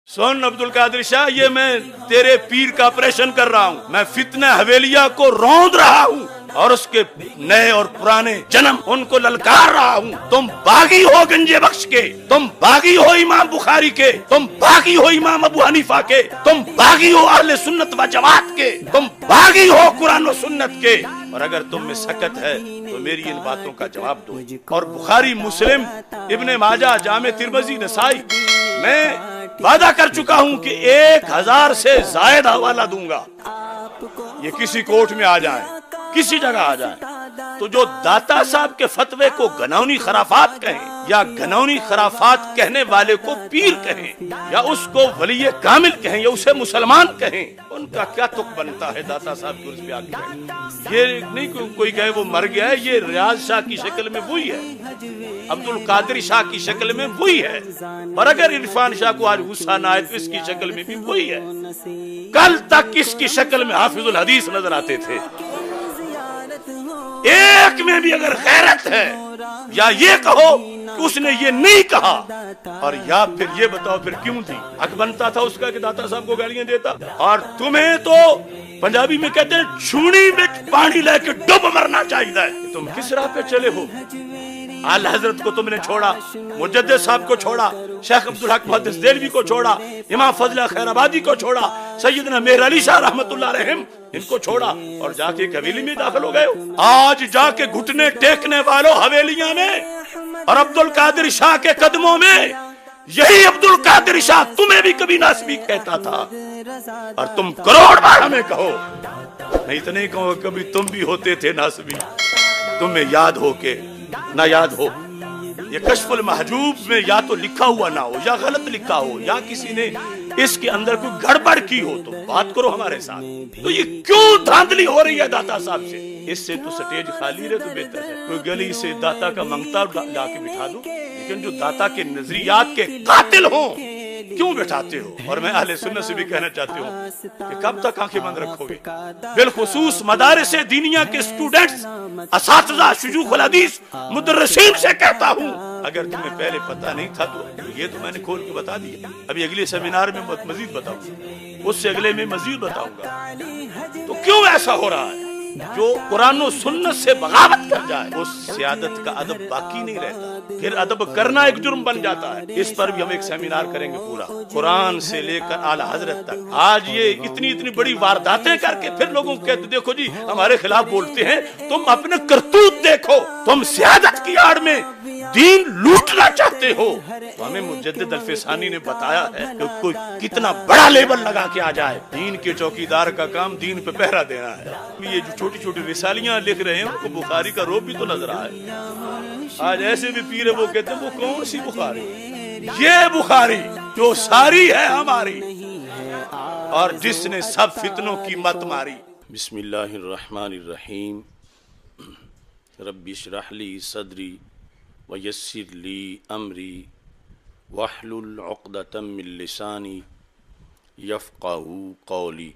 سن عبد القادر شاہ، یہ میں تیرے پیر کا آپریشن کر رہا ہوں، میں فتنہ حویلیہ کو روند رہا ہوں اور اس کے نئے اور پرانے جنم ان کو للکار رہا ہوں۔ تم باغی ہو گنجے بخش کے، تم باغی ہو امام بخاری کے، تم باغی ہو امام ابو حنیفہ کے، تم باغی ہو اہل سنت و جماعت کے، تم باغی ہو قرآن و سنت کے، اور اگر تم میں سکت ہے تو میری ان باتوں کا جواب دو۔ اور بخاری، مسلم، ابن ماجہ، جامع ترمذی، نسائی، میں وعدہ کر چکا ہوں کہ 1000 سے زائد حوالہ دوں گا۔ یہ کسی کوٹ میں آ جائیں، کسی جگہ آ جائیں، تو جو داتا صاحب کے فتوے کو گھنونی خرافات کہیں یا گھنونی خرافات کہنے والے کو پیر کہیں یا اس کو ولی کامل کہیں یا اسے مسلمان کہیں، ان کا کیا تک بنتا ہے داتا صاحب کے عرض پہ آ کے؟ یہ نہیں کوئی کہے وہ مر گیا ہے، یہ ریاض شاہ کی شکل میں وہی ہے، عبد القادر شاہ کی شکل میں وہی ہے، اور اگر عرفان شاہ کو آج غصہ نہ آئے تو اس کی شکل میں بھی وہی ہے۔ کل تک اس کی شکل میں حافظ الحدیث نظر آتے تھے۔ ایک میں بھی اگر غیرت ہے، یا یہ کہو کہ اس نے یہ نہیں کہا، اور یا پھر یہ بتاؤ پھر کیوں تھی؟ حق بنتا تھا اس کا کہ داتا صاحب کو گالیاں دیتا؟ اور تمہیں تو پنجابی میں کہتے ہیں چھوڑی میں پانی لے کے ڈب مرنا چاہیے۔ تم کس راہ پہ چلے ہو؟ اعلی حضرت کو تم نے چھوڑا، مجدد صاحب کو چھوڑا، شیخ عبدالحق محدث دہلوی کو چھوڑا، امام فضل خیر آبادی کو چھوڑا، سیدنا مہر علی شاہ رحمت اللہ علیہم ان کو چھوڑا، اور جا کے حویلی میں داخل ہو گئے ہو۔ آج جا کے گھٹنے ٹیکنے والوں حویلیاں میں اور عبد القادر شاہ کے قدموں میں، یہی عبد القادر شاہ تمہیں بھی کبھی ناسبی کہتا تھا، اور تم کروڑ بار ہمیں کہو، نہیں تو نہیں کہو کبھی تم بھی ہوتے تھے ناسبی، تمہیں یاد ہو کے نہ یاد ہو۔ یہ کشف المحجوب میں یا تو لکھا ہوا نہ ہو، یا غلط لکھا ہو، یا کسی نے اس کے اندر کوئی گڑبڑ کی ہو، تو بات کرو ہمارے ساتھ۔ تو یہ کیوں دھاندلی ہو رہی ہے داتا صاحب سے؟ اس سے تو سٹیج خالی رہے تو بہتر ہے، کوئی گلی سے داتا کا منگتا لا کے بٹھا دو، لیکن جو داتا کے نظریات کے قاتل ہوں کیوں بٹھاتے ہو؟ اور میں اہل سنت سے بھی کہنا چاہتی ہوں کہ کب تک آنکھیں بند رکھو گے؟ بالخصوص مدارس دینیہ کے اسٹوڈنٹس، اساتذہ، شیوخ الحدیث، مدرسین سے کہتا ہوں، اگر تمہیں پہلے پتہ نہیں تھا تو یہ تو میں نے کھول کے بتا دیا، ابھی اگلے سیمینار میں مزید بتاؤں گا، اس سے اگلے میں مزید بتاؤں گا۔ تو کیوں ایسا ہو رہا ہے؟ جو قرآن و سنت سے بغاوت کر جائے اس سیادت کا ادب باقی نہیں رہتا، پھر ادب کرنا ایک جرم بن جاتا ہے۔ اس پر بھی ہم ایک سیمینار کریں گے پورا، قرآن سے لے کر اعلی حضرت تک۔ آج یہ اتنی بڑی وارداتیں کر کے پھر لوگوں کو کہتے دیکھو جی ہمارے خلاف بولتے ہیں، تم اپنے کرتوت دیکھو، تم سیادت کی آڑ میں دین لوٹنا چاہتے ہو۔ تو ہمیں مجدد الفسانی نے بتایا ہے کہ کوئی کتنا بڑا لیبل لگا کے آ جائے، دین کے چوکیدار کا کام دین پہ پہرا دینا ہے۔ یہ جو چھوٹی چھوٹی رسالیاں لکھ رہے ہیں ان کو بخاری کا روپ بھی تو نظر آئے۔ آج ایسے بھی پیر وہ کہتے ہیں وہ کون سی بخاری؟ یہ بخاری جو ساری ہے ہماری، اور جس نے سب فتنوں کی مت ماری۔ بسم اللہ الرحمن الرحیم، رب اشرح لی صدری ویسر لی امری واحلل عقدۃ من لسانی یفقہوا قولی۔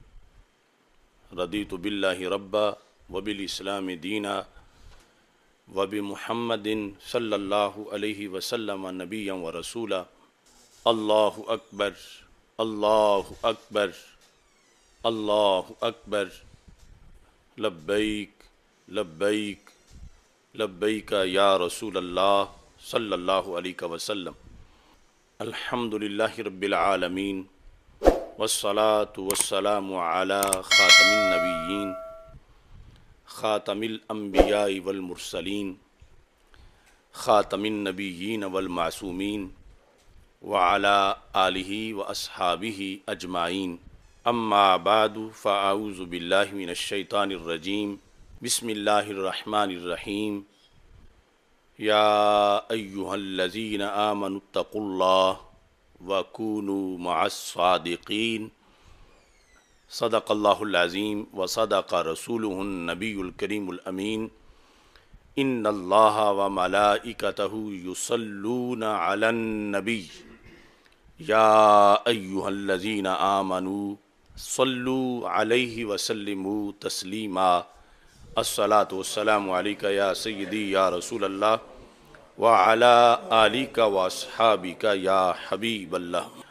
رضیت باللہ ربا وبالاسلام دینا وبمحمد صلی اللہ علیہ وسلم نبیا ورسولا۔ اللہ اکبر، اللہ اکبر، اللہ اکبر، لبیک لبیک لبیک یا رسول اللہ صلی اللہ علیہ وسلم۔ الحمدللہ رب العالمین، والصلاة والسلام علی خاتم النبیین، خاتم الانبیاء والمرسلین، خاتم النبیین والمعصومین، وعلی آلہ واصحابہ اجمعین۔ اما بعد فاعوذ باللہ من الشیطان الرجیم، بسم اللہ الرحمن الرحیم۔ یا ایہا الذین آمنوا اتقوا اللہ وَكُونُوا مَعَ الصَّادِقِينَ۔ صدق اللہ العظیم وصدق رسولہ النبی الکریم الامین۔ ان اللہ وملائکتہ یصلون علی النبی یا ایہا الذین آمنوا صلوا علیہ وسلموا تسلیما۔ الصلاۃ والسلام علیک یا سیدی یا رسول اللہ وعلی آلک واصحابک یا حبیب اللہ۔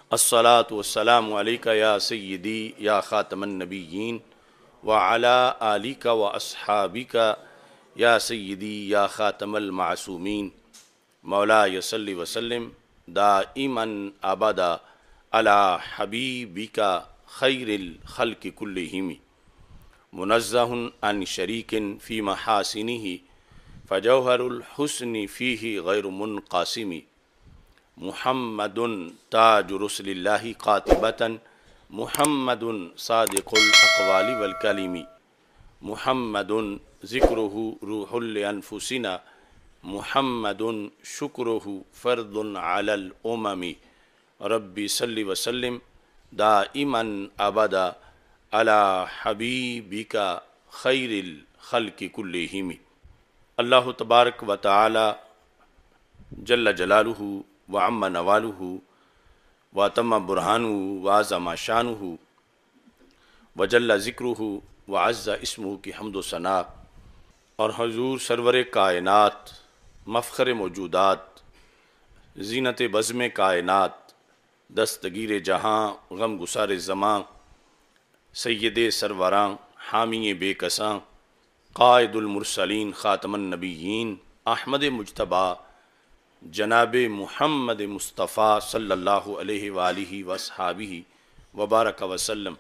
अस्सलातु वस्सलामु अलैका या सय्यदी या ख़ातमन नबिय्यीन व अला आलिका व अस्हाबिका या सय्यदी या ख़ातमल मासूमीन मौला यसल्लि वसल्लिम दाइमन अबदा अला हबीबिका खैरिल खल्क़ि कुल्लिहिम मुनज़्ज़हुन अन शरीकिन फ़ी महासिनिही फ़जौहरुल हुस्नि फ़ीही गैरु मुनक़ासिमी मुहम्मदुन ताज रुसुलिल्लाहि क़ातिबतन मुहम्मदुन सादिक़ुल अक़वालि वल कलिमी मुहम्मदुन ज़िक्रुहु रूहुल अनफुसिना मुहम्मदुन शुक्रुहु फ़र्दुन अलल उममी रब्बी सल्लि वसल्लिम दाइमन अबदा अला हबीबिका खैरिल खल्क़ि कुल्लिहिम। अल्लाह तबारक व तआला जल्ल जलालुहु व अम्मा नवालुहु व तम्मा बुरहानुहु व अज़्ज़मा शानुहु व जल्ल ज़िक्रुहु व अज़्ज़ा इस्मुहु की हम्द व सना और हजूर सरवर कायनात मफ़ख़र मौजूदात ज़ीनत बज़्म कायनात दस्तगीर जहाँ गम गुसार ज़मां सय्यद सरवरां हामी बेकसां क़ाइदुल मुरसलीन ख़ातमन नबिय्यीन अहमद मुज्तबा जनाब मुहम्मद मुस्तफ़ा सल्लल्लाहु अलैहि वालिहि वसहाबिहि वबारक वसल्लम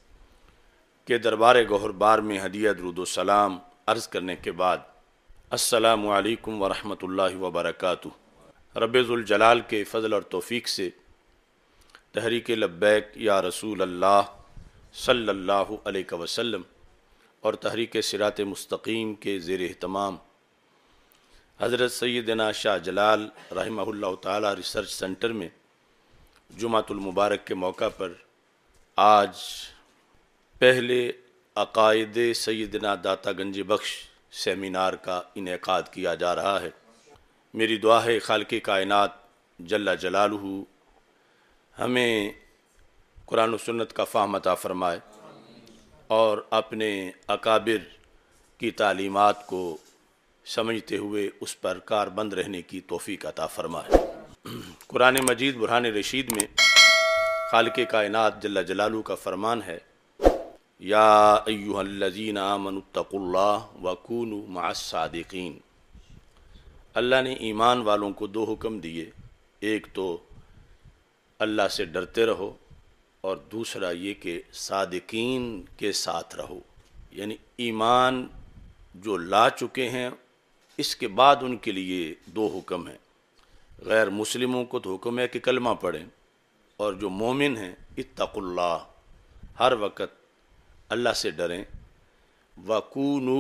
के दरबार गौहरबार में हदिया दुरूद व सलाम अर्ज़ करने के बाद अस्सलामु अलैकुम व रहमतुल्लाहि व बरकातुहू। रब्बे ज़ुल जलाल के फ़ज़ल और तौफ़ीक़ से तहरीक लब्बैक या रसूल अल्लाह सल्लल्लाहु अलैहि वसल्लम और तहरीक सिरात मुस्तकीम के ज़ेर एहतमाम हज़रत सैयदना शाह जलाल रहमहुल्लाह ताला रिसर्च सेंटर में जुमातुल मुबारक के मौका पर आज पहले अक़ाइद सैयदना दाता गंज बख्श सेमिनार का इनेकाद किया जा रहा है। मेरी दुआ है खालिक़ कायनात जल्ला जलालुहु हमें कुरान व सुन्नत का फ़हम अता फ़रमाए और अपने अकाबिर की तालीमात को समझते हुए उस पर कारबंद रहने की तौफ़ीक़ अता फ़रमाए। कुरान मजीद बुरहान रशीद में खालिक़ कायनात जल्ला जलालुहु का फ़रमान है, या अय्युहल्लज़ीना आमनुत्तक़ुल्लाह व कूनू मअस्सादिक़ीन। अल्लाह ने ईमान वालों को दो हुक्म दिए, एक तो अल्लाह से डरते रहो और दूसरा ये कि सादिकीन के साथ रहो, यानी ईमान जो ला चुके हैं इसके बाद उनके लिए दो हुक्म हैं। गैर मुस्लिमों को तो हुक्म है कि कलमा पढ़ें, और जो मोमिन हैं इत्तक़ुल्लाह हर वक़्त अल्लाह से डरें। वकूनू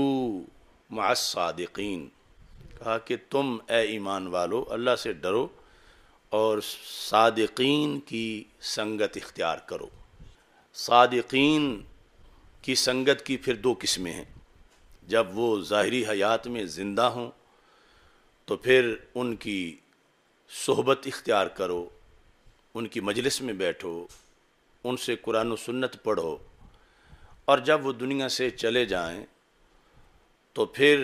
मअस्सादिकीन कहा कि तुम ए ईमान वालो अल्लाह से डरो और सादिकीन की संगत इख्तियार करो। सादिकीन की संगत की फिर दो किस्में हैं, जब वो ज़ाहिरी हयात में ज़िंदा हों तो फिर उनकी सोहबत इख्तियार करो, उनकी मजलिस में बैठो, उनसे कुरान व सुन्नत पढ़ो, और जब वो दुनिया से चले जाएं तो फिर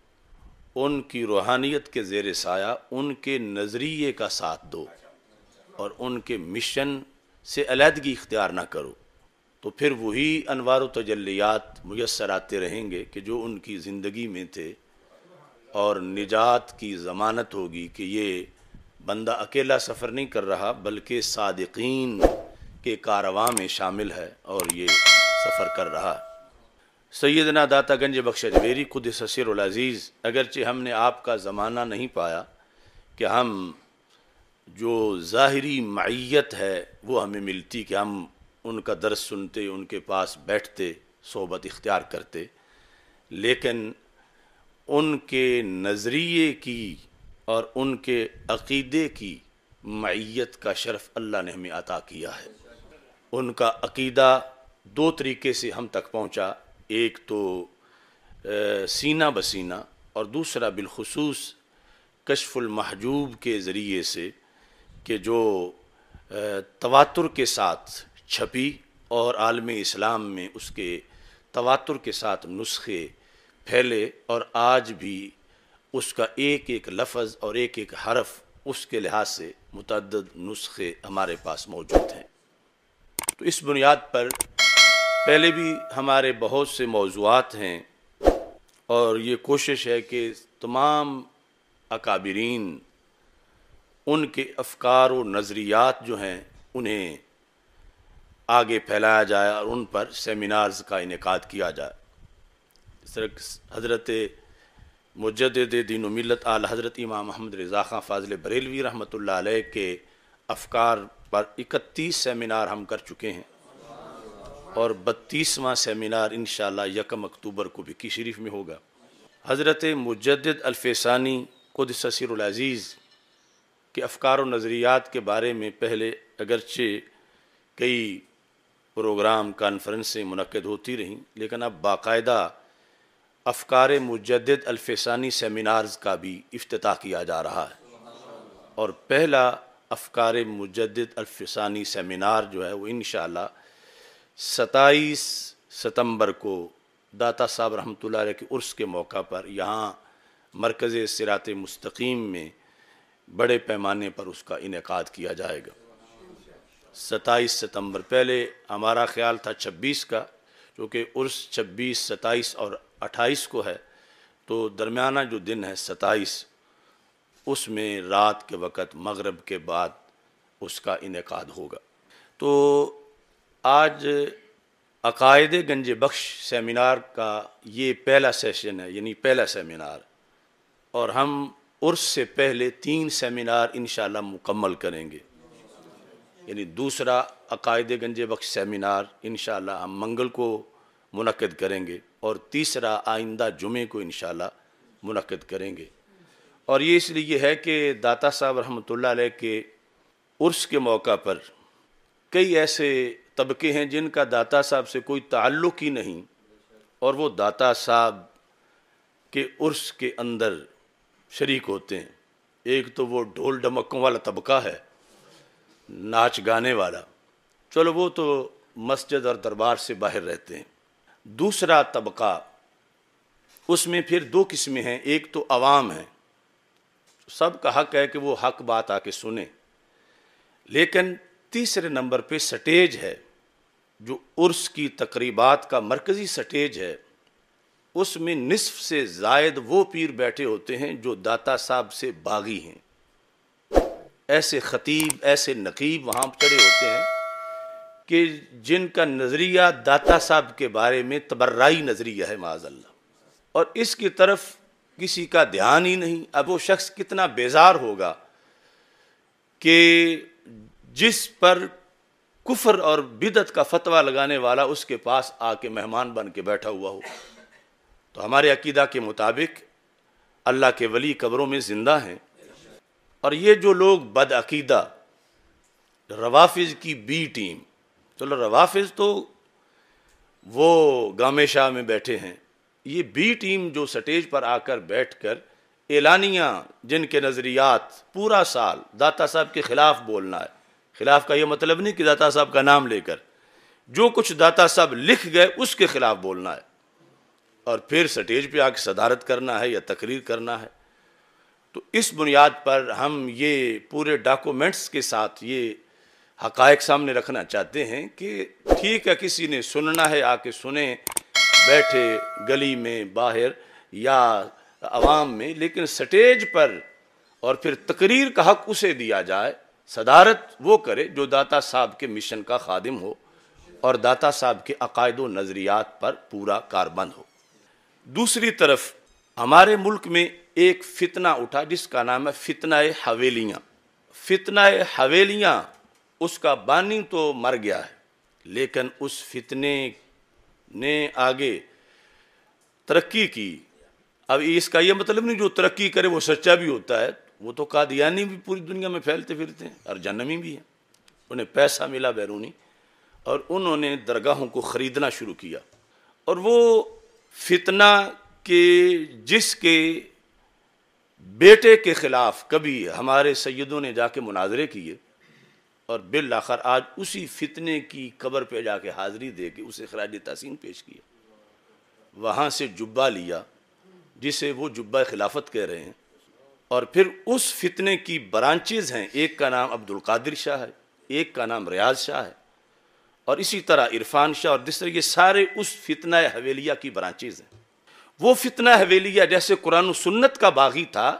उनकी रूहानियत के ज़ेर साया उनके नज़रिए का साथ दो और उनके मिशन से अलहदगी इख्तियार ना करो, तो फिर वही अनवार व तजल्लियात मुयस्सर आते रहेंगे कि जो उनकी ज़िंदगी में थे, और निजात की ज़मानत होगी कि ये बंदा अकेला सफ़र नहीं कर रहा बल्कि सादिकीन के कारवां में शामिल है और ये सफ़र कर रहा है। सैयदना दाता गंज बख्श अजमेरी क़ुद्दस सिर्रुल अज़ीज़, अगरचे हमने आपका ज़माना नहीं पाया कि हम जो ज़ाहिरी मईयत है वो हमें मिलती कि हम उनका दर्स सुनते, उनके पास बैठते, सोहबत इख्तियार करते, लेकिन उनके नज़रिए की और उनके अक़ीदे की मईयत का शरफ़ अल्लाह ने हमें अता किया है। उनका अक़ीदा दो तरीके से हम तक पहुँचा, एक तो सीना बसीना और दूसरा बिलखुसूस कश्फुल महजूब के ज़रिए से कि जो तवातुर के साथ छपी और आलम इस्लाम में उसके तवातुर के साथ नुस्खे फैले और आज भी उसका एक एक लफ्ज़ और एक एक हरफ اس کے لحاظ سے متعدد نسخے ہمارے پاس موجود ہیں۔ تو اس بنیاد پر پہلے بھی ہمارے بہت سے موضوعات ہیں، اور یہ کوشش ہے کہ تمام اکابرین ان کے افکار و نظریات جو ہیں انہیں آگے پھیلایا جائے اور ان پر سیمینارز کا انعقاد کیا جائے۔ اس طرح حضرت مجدد دین و ملت اعلی حضرت امام محمد رضا خان فاضل بریلوی رحمۃ اللہ علیہ کے افکار پر 31 سیمینار ہم کر چکے ہیں، اور 32واں سیمینار انشاءاللہ 1 اکتوبر کو بھی شریف میں ہوگا۔ حضرت مجدد الفیسانی قدس سر العزیز کے افکار و نظریات کے بارے میں پہلے اگرچہ کئی پروگرام کانفرنسیں منعقد ہوتی رہیں، لیکن اب باقاعدہ افکار مجدد الفیسانی سیمینارز کا بھی افتتاح کیا جا رہا ہے، اور پہلا افکار مجدد الفیسانی سیمینار جو ہے وہ انشاءاللہ 27 ستمبر کو داتا صاحب رحمۃ اللہ علیہ کے عرس کے موقع پر یہاں مرکز صراط مستقیم میں بڑے پیمانے پر اس کا انعقاد کیا جائے گا۔ 27 ستمبر، پہلے ہمارا خیال تھا 26 کا، کیونکہ عرس 26، 27 اور 28 کو ہے، تو درمیانہ جو دن ہے 27، اس میں رات کے وقت مغرب کے بعد اس کا انعقاد ہوگا۔ تو آج عقائد گنج بخش سیمینار کا یہ پہلا سیشن ہے، یعنی پہلا سیمینار، اور ہم عرس سے پہلے 3 سیمینار انشاءاللہ مکمل کریں گے، یعنی دوسرا عقائد گنج بخش سیمینار انشاءاللہ ہم منگل کو منعقد کریں گے، اور تیسرا آئندہ جمعے کو انشاءاللہ منعقد کریں گے۔ اور یہ اس لیے ہے کہ داتا صاحب رحمۃ اللہ علیہ کے عرس کے موقع پر کئی ایسے طبقے ہیں جن کا داتا صاحب سے کوئی تعلق ہی نہیں، اور وہ داتا صاحب کے عرس کے اندر شریک ہوتے ہیں۔ ایک تو وہ ڈھول ڈمکوں والا طبقہ ہے، ناچ گانے والا، چلو وہ تو مسجد اور دربار سے باہر رہتے ہیں۔ دوسرا طبقہ، اس میں پھر 2 قسمیں ہیں، ایک تو عوام ہے، سب کا حق ہے کہ وہ حق بات آ کے سنیں، لیکن تیسرے نمبر پہ سٹیج ہے، جو عرس کی تقریبات کا مرکزی سٹیج ہے، اس میں نصف سے زائد وہ پیر بیٹھے ہوتے ہیں جو داتا صاحب سے باغی ہیں۔ ایسے خطیب، ایسے نقیب وہاں چڑھے ہوتے ہیں کہ جن کا نظریہ داتا صاحب کے بارے میں تبرعی نظریہ ہے معاذ اللہ، اور اس کی طرف کسی کا دھیان ہی نہیں۔ اب وہ شخص کتنا بیزار ہوگا کہ جس پر کفر اور بدعت کا فتویٰ لگانے والا اس کے پاس آ کے مہمان بن کے بیٹھا ہوا ہو۔ تو ہمارے عقیدہ کے مطابق اللہ کے ولی قبروں میں زندہ ہیں، اور یہ جو لوگ بدعقیدہ روافظ کی بی ٹیم، چلو روافظ تو وہ گامے شاہ میں بیٹھے ہیں، یہ بی ٹیم جو سٹیج پر آ کر بیٹھ کر اعلانیہ جن کے نظریات پورا سال داتا صاحب کے خلاف بولنا ہے، خلاف کا یہ مطلب نہیں کہ داتا صاحب کا نام لے کر، جو کچھ داتا صاحب لکھ گئے اس کے خلاف بولنا ہے، اور پھر سٹیج پہ آ کے صدارت کرنا ہے یا تقریر کرنا ہے۔ تو اس بنیاد پر ہم یہ پورے ڈاکومنٹس کے ساتھ یہ حقائق سامنے رکھنا چاہتے ہیں کہ ٹھیک ہے، کسی نے سننا ہے آ کے سنیں، بیٹھے گلی میں، باہر یا عوام میں، لیکن سٹیج پر اور پھر تقریر کا حق اسے دیا جائے، صدارت وہ کرے جو داتا صاحب کے مشن کا خادم ہو اور داتا صاحب کے عقائد و نظریات پر پورا کاربند ہو۔ دوسری طرف ہمارے ملک میں ایک فتنہ اٹھا جس کا نام ہے فتنہ حویلیاں۔ فتنہ حویلیاں، اس کا بانی تو مر گیا ہے، لیکن اس فتنے نے آگے ترقی کی۔ اب اس کا یہ مطلب نہیں جو ترقی کرے وہ سچا بھی ہوتا ہے، وہ تو قادیانی بھی پوری دنیا میں پھیلتے پھرتے ہیں اور جہنمی بھی ہیں، انہیں پیسہ ملا بیرونی، اور انہوں نے درگاہوں کو خریدنا شروع کیا، اور وہ فتنہ کہ جس کے بیٹے کے خلاف کبھی ہمارے سیدوں نے جا کے مناظرے کیے، اور بالآخر آج اسی فتنے کی قبر پہ جا کے حاضری دے کے اسے خراج تحسین پیش کیا، وہاں سے جبہ لیا جسے وہ جبہ خلافت کہہ رہے ہیں، اور پھر اس فتنے کی برانچز ہیں، ایک کا نام عبد القادر شاہ ہے، ایک کا نام ریاض شاہ ہے، اور اسی طرح عرفان شاہ اور دوسرے، یہ سارے اس فتنہ حویلیہ کی برانچز ہیں۔ وہ فتنہ حویلیہ جیسے قرآن و سنت کا باغی تھا،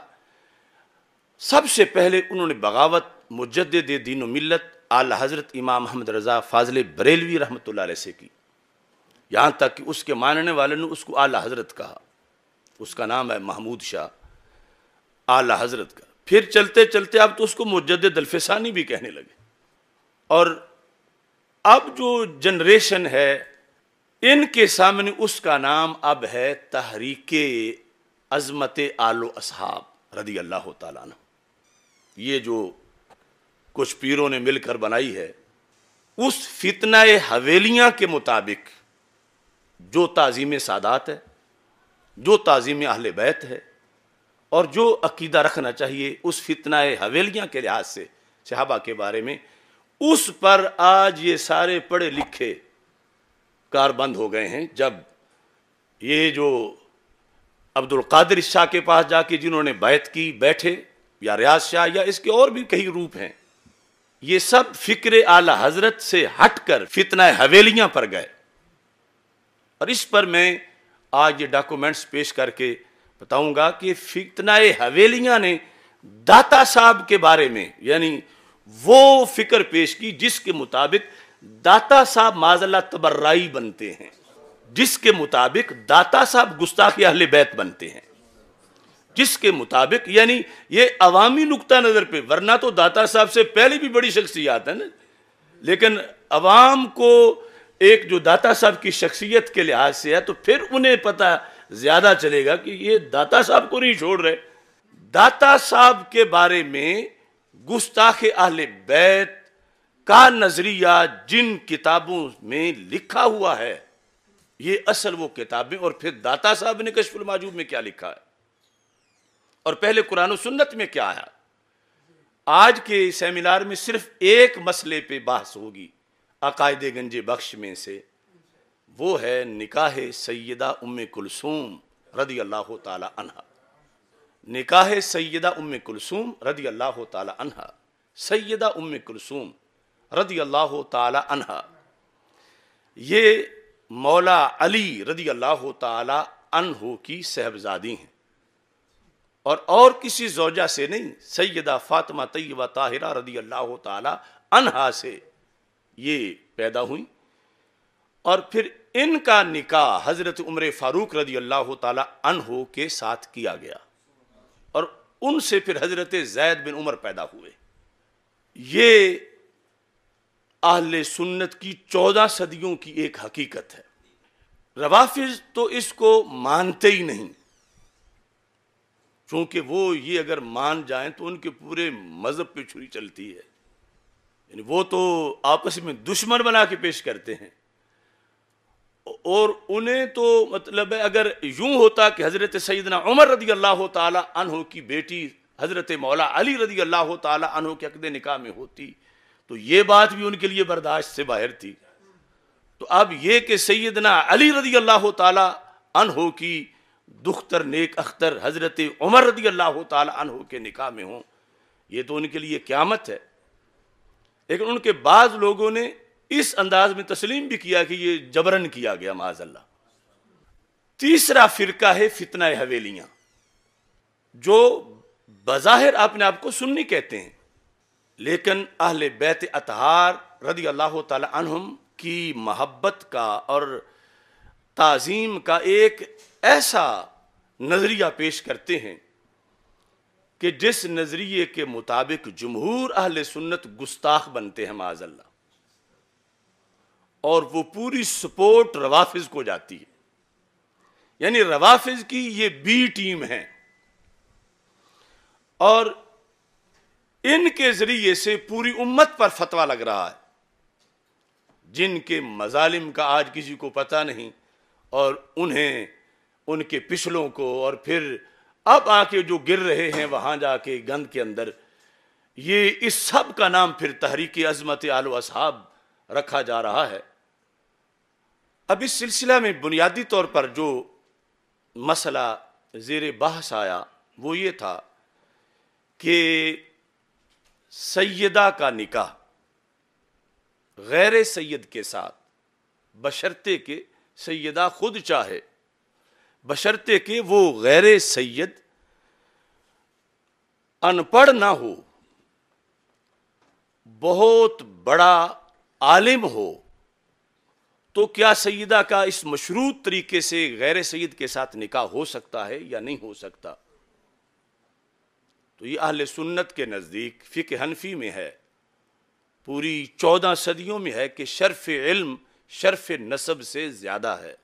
سب سے پہلے انہوں نے بغاوت مجدد دین و ملت اعلی حضرت امام محمد رضا فاضل بریلوی رحمۃ اللہ علیہ سے کی، یہاں تک کہ اس کے ماننے والے نے اس کو اعلی حضرت کہا، اس کا نام ہے محمود شاہ، اعلی حضرت کا۔ پھر چلتے چلتے اب تو اس کو مجدد الفسانی بھی کہنے لگے، اور اب جو جنریشن ہے ان کے سامنے اس کا نام اب ہے تحریک عظمت آل و اصحاب رضی اللہ تعالیٰ عنہ۔ یہ جو کچھ پیروں نے مل کر بنائی ہے، اس فتنہ حویلیاں کے مطابق جو تعظیم سادات ہے، جو تعظیم اہل بیت ہے، اور جو عقیدہ رکھنا چاہیے اس فتنہ حویلیاں کے لحاظ سے صحابہ کے بارے میں، اس پر آج یہ سارے پڑھے لکھے کار بند ہو گئے ہیں۔ جب یہ جو عبد القادر شاہ کے پاس جا کے جنہوں نے بیعت کی بیٹھے، یا ریاض شاہ، یا اس کے اور بھی کئی روپ ہیں، یہ سب فکر اعلی حضرت سے ہٹ کر فتنہ حویلیاں پر گئے، اور اس پر میں آج یہ ڈاکومنٹس پیش کر کے بتاؤں گا کہ فتنہ حویلیاں نے داتا صاحب کے بارے میں یعنی وہ فکر پیش کی جس کے مطابق داتا صاحب معاذ اللہ تبرعی بنتے ہیں، جس کے مطابق داتا صاحب گستاخ اہل بیت بنتے ہیں، جس کے مطابق یعنی یہ عوامی نقطہ نظر پہ، ورنہ تو داتا صاحب سے پہلے بھی بڑی شخصیات ہیں نا، لیکن عوام کو ایک جو داتا صاحب کی شخصیت کے لحاظ سے ہے تو پھر انہیں پتہ زیادہ چلے گا کہ یہ داتا صاحب کو نہیں چھوڑ رہے۔ داتا صاحب کے بارے میں گستاخ اہل بیت کا نظریہ جن کتابوں میں لکھا ہوا ہے، یہ اصل وہ کتابیں، اور پھر داتا صاحب نے کشف المحجوب میں کیا لکھا ہے، اور پہلے قرآن و سنت میں کیا آیا۔ آج کے سیمینار میں صرف ایک مسئلے پہ بحث ہوگی عقائد گنج بخش میں سے، وہ ہے نکاح سیدہ ام کلثوم رضی اللہ تعالی عنہا۔ نکاح سیدہ ام کلثوم رضی اللہ تعالی عنہا، سیدہ ام کلثوم رضی اللہ تعالی عنہا، یہ مولا علی رضی اللہ تعالی عنہ کی صاحبزادی ہیں، اور کسی زوجہ سے نہیں، سیدہ فاطمہ طیبہ طاہرہ رضی اللہ تعالی عنہا سے یہ پیدا ہوئی، اور پھر ان کا نکاح حضرت عمر فاروق رضی اللہ تعالی عنہ کے ساتھ کیا گیا، اور ان سے پھر حضرت زید بن عمر پیدا ہوئے۔ یہ اہل سنت کی 14 صدیوں کی ایک حقیقت ہے۔ روافض تو اس کو مانتے ہی نہیں، چونکہ وہ یہ اگر مان جائیں تو ان کے پورے مذہب پہ چھری چلتی ہے، یعنی وہ تو آپس میں دشمن بنا کے پیش کرتے ہیں، اور انہیں تو مطلب ہے اگر یوں ہوتا کہ حضرت سیدنا عمر رضی اللہ تعالی عنہ کی بیٹی حضرت مولا علی رضی اللہ تعالی عنہ کے عقد نکاح میں ہوتی تو یہ بات بھی ان کے لیے برداشت سے باہر تھی۔ تو اب یہ کہ سیدنا علی رضی اللہ تعالی عنہ کی دختر نیک اختر حضرت عمر رضی اللہ تعالی عنہ کے نکاح میں ہوں، یہ تو ان کے لیے قیامت ہے۔ لیکن ان کے بعض لوگوں نے اس انداز میں تسلیم بھی کیا کہ یہ جبرن کیا گیا معاذ اللہ۔ تیسرا فرقہ ہے فتنہ حویلیاں، جو بظاہر اپنے آپ کو سنی کہتے ہیں، لیکن اہل بیت اطہار رضی اللہ تعالی عنہم کی محبت کا اور تعظیم کا ایک ایسا نظریہ پیش کرتے ہیں کہ جس نظریے کے مطابق جمہور اہل سنت گستاخ بنتے ہیں معاذ اللہ، اور وہ پوری سپورٹ روافض کو جاتی ہے، یعنی روافض کی یہ بی ٹیم ہے، اور ان کے ذریعے سے پوری امت پر فتویٰ لگ رہا ہے، جن کے مظالم کا آج کسی کو پتہ نہیں، اور انہیں ان کے پچھلوں کو اور پھر اب آ کے جو گر رہے ہیں وہاں جا کے گند کے اندر، یہ اس سب کا نام پھر تحریک عظمت آل و اصحاب رکھا جا رہا ہے۔ اب اس سلسلہ میں بنیادی طور پر جو مسئلہ زیر بحث آیا وہ یہ تھا کہ سیدہ کا نکاح غیر سید کے ساتھ بشرطے کہ سیدہ خود چاہے، بشرطے کہ وہ غیر سید ان پڑھ نہ ہو، بہت بڑا عالم ہو، تو کیا سیدہ کا اس مشروط طریقے سے غیر سید کے ساتھ نکاح ہو سکتا ہے یا نہیں ہو سکتا؟ تو یہ اہل سنت کے نزدیک فقہ حنفی میں ہے، پوری 14 صدیوں میں ہے کہ شرف علم شرف نسب سے زیادہ ہے۔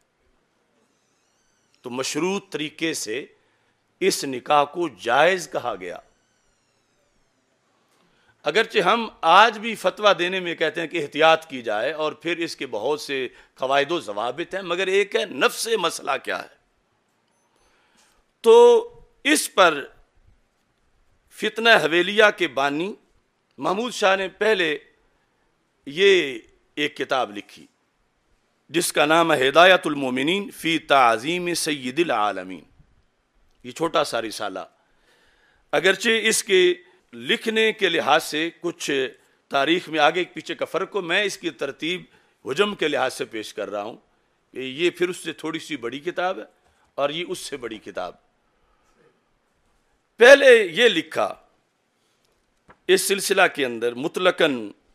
تو مشروط طریقے سے اس نکاح کو جائز کہا گیا۔ اگرچہ ہم آج بھی فتویٰ دینے میں کہتے ہیں کہ احتیاط کی جائے اور پھر اس کے بہت سے قواعد و ضوابط ہیں، مگر ایک ہے نفس مسئلہ کیا ہے۔ تو اس پر فتنہ حویلیہ کے بانی محمود شاہ نے پہلے یہ ایک کتاب لکھی جس کا نام ہے ہدایت المومنین فی تعظیم سید العالمین۔ یہ چھوٹا سا رسالہ، اگرچہ اس کے لکھنے کے لحاظ سے کچھ تاریخ میں آگے پیچھے کا فرق ہو، میں اس کی ترتیب حجم کے لحاظ سے پیش کر رہا ہوں کہ یہ پھر اس سے تھوڑی سی بڑی کتاب ہے اور یہ اس سے بڑی کتاب۔ پہلے یہ لکھا اس سلسلہ کے اندر مطلقاً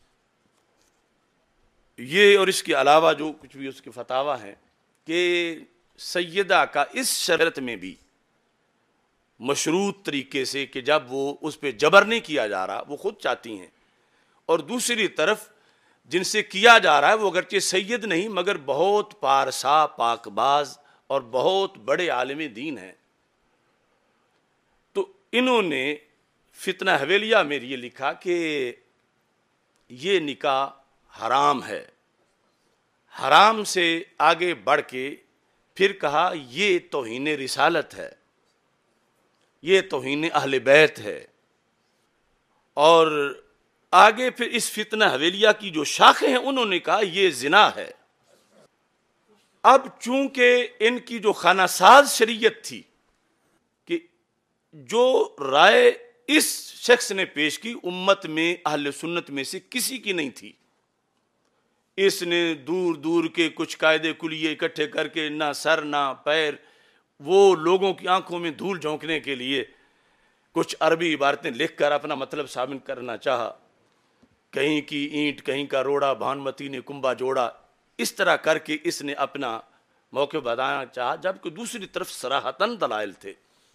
یہ اور اس کے علاوہ جو کچھ بھی اس کے فتاویٰ ہیں کہ سیدہ کا اس شرط میں بھی مشروط طریقے سے کہ جب وہ اس پہ جبر نہیں کیا جا رہا، وہ خود چاہتی ہیں، اور دوسری طرف جن سے کیا جا رہا ہے وہ اگرچہ سید نہیں مگر بہت پارسا پاک باز اور بہت بڑے عالم دین ہیں، تو انہوں نے فتنہ حویلیہ میں یہ لکھا کہ یہ نکاح حرام ہے۔ حرام سے آگے بڑھ کے پھر کہا یہ توہین رسالت ہے، یہ توہین اہل بیت ہے، اور آگے پھر اس فتنہ حویلیہ کی جو شاخیں ہیں انہوں نے کہا یہ زنا ہے۔ اب چونکہ ان کی جو خانہ ساز شریعت تھی کہ جو رائے اس شخص نے پیش کی امت میں اہل سنت میں سے کسی کی نہیں تھی، اس نے دور دور کے کچھ قاعدے کلیے اکٹھے کر کے نہ سر نہ پیر، وہ لوگوں کی آنکھوں میں دھول جھونکنے کے لیے کچھ عربی عبارتیں لکھ کر اپنا مطلب ثابت کرنا چاہا، کہیں کی اینٹ کہیں کا روڑا بھانمتی نے کنبا جوڑا، اس طرح کر کے اس نے اپنا موقع بتانا چاہا، جبکہ دوسری طرف صراحتاً دلائل تھے۔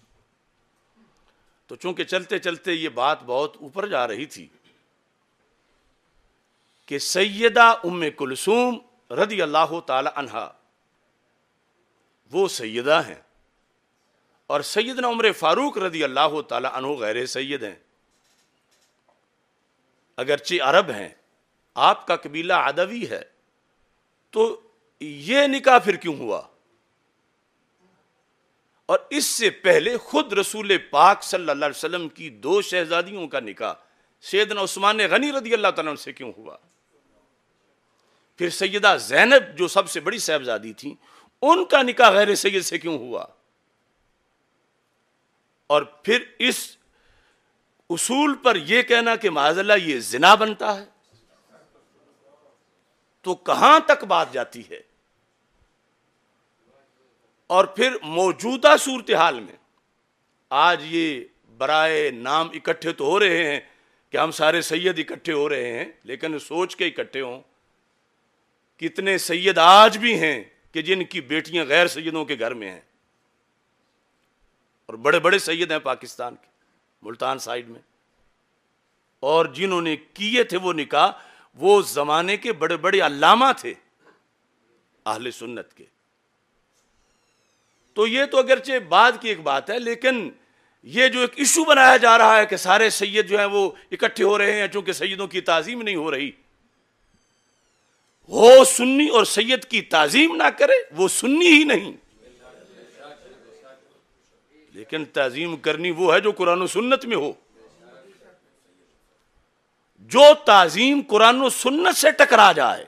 تو چونکہ چلتے چلتے یہ بات بہت اوپر جا رہی تھی کہ سیدہ ام کلثوم رضی اللہ تعالی عنہا وہ سیدہ ہیں اور سیدنا عمر فاروق رضی اللہ تعالی عنہ غیر سید ہیں، اگرچہ عرب ہیں، آپ کا قبیلہ عدوی ہے، تو یہ نکاح پھر کیوں ہوا؟ اور اس سے پہلے خود رسول پاک صلی اللہ علیہ وسلم کی 2 شہزادیوں کا نکاح سیدنا عثمان غنی رضی اللہ تعالیٰ عنہ سے کیوں ہوا؟ پھر سیدہ زینب جو سب سے بڑی صاحبزادی تھیں ان کا نکاح غیر سید سے کیوں ہوا؟ اور پھر اس اصول پر یہ کہنا کہ معاذاللہ یہ زنا بنتا ہے، تو کہاں تک بات جاتی ہے؟ اور پھر موجودہ صورتحال میں آج یہ برائے نام اکٹھے تو ہو رہے ہیں کہ ہم سارے سید اکٹھے ہو رہے ہیں، لیکن سوچ کے اکٹھے ہوں، کتنے سید آج بھی ہیں کہ جن کی بیٹیاں غیر سیدوں کے گھر میں ہیں، اور بڑے بڑے سید ہیں پاکستان کے ملتان سائیڈ میں، اور جنہوں نے کیے تھے وہ نکاح وہ زمانے کے بڑے بڑے علامہ تھے اہل سنت کے۔ تو یہ تو اگرچہ بعد کی ایک بات ہے، لیکن یہ جو ایک ایشو بنایا جا رہا ہے کہ سارے سید جو ہیں وہ اکٹھے ہو رہے ہیں چونکہ سیدوں کی تعظیم نہیں ہو رہی، وہ سنی اور سید کی تعظیم نہ کرے وہ سنی ہی نہیں، لیکن تعظیم کرنی وہ ہے جو قرآن و سنت میں ہو۔ جو تعظیم قرآن و سنت سے ٹکرا جائے،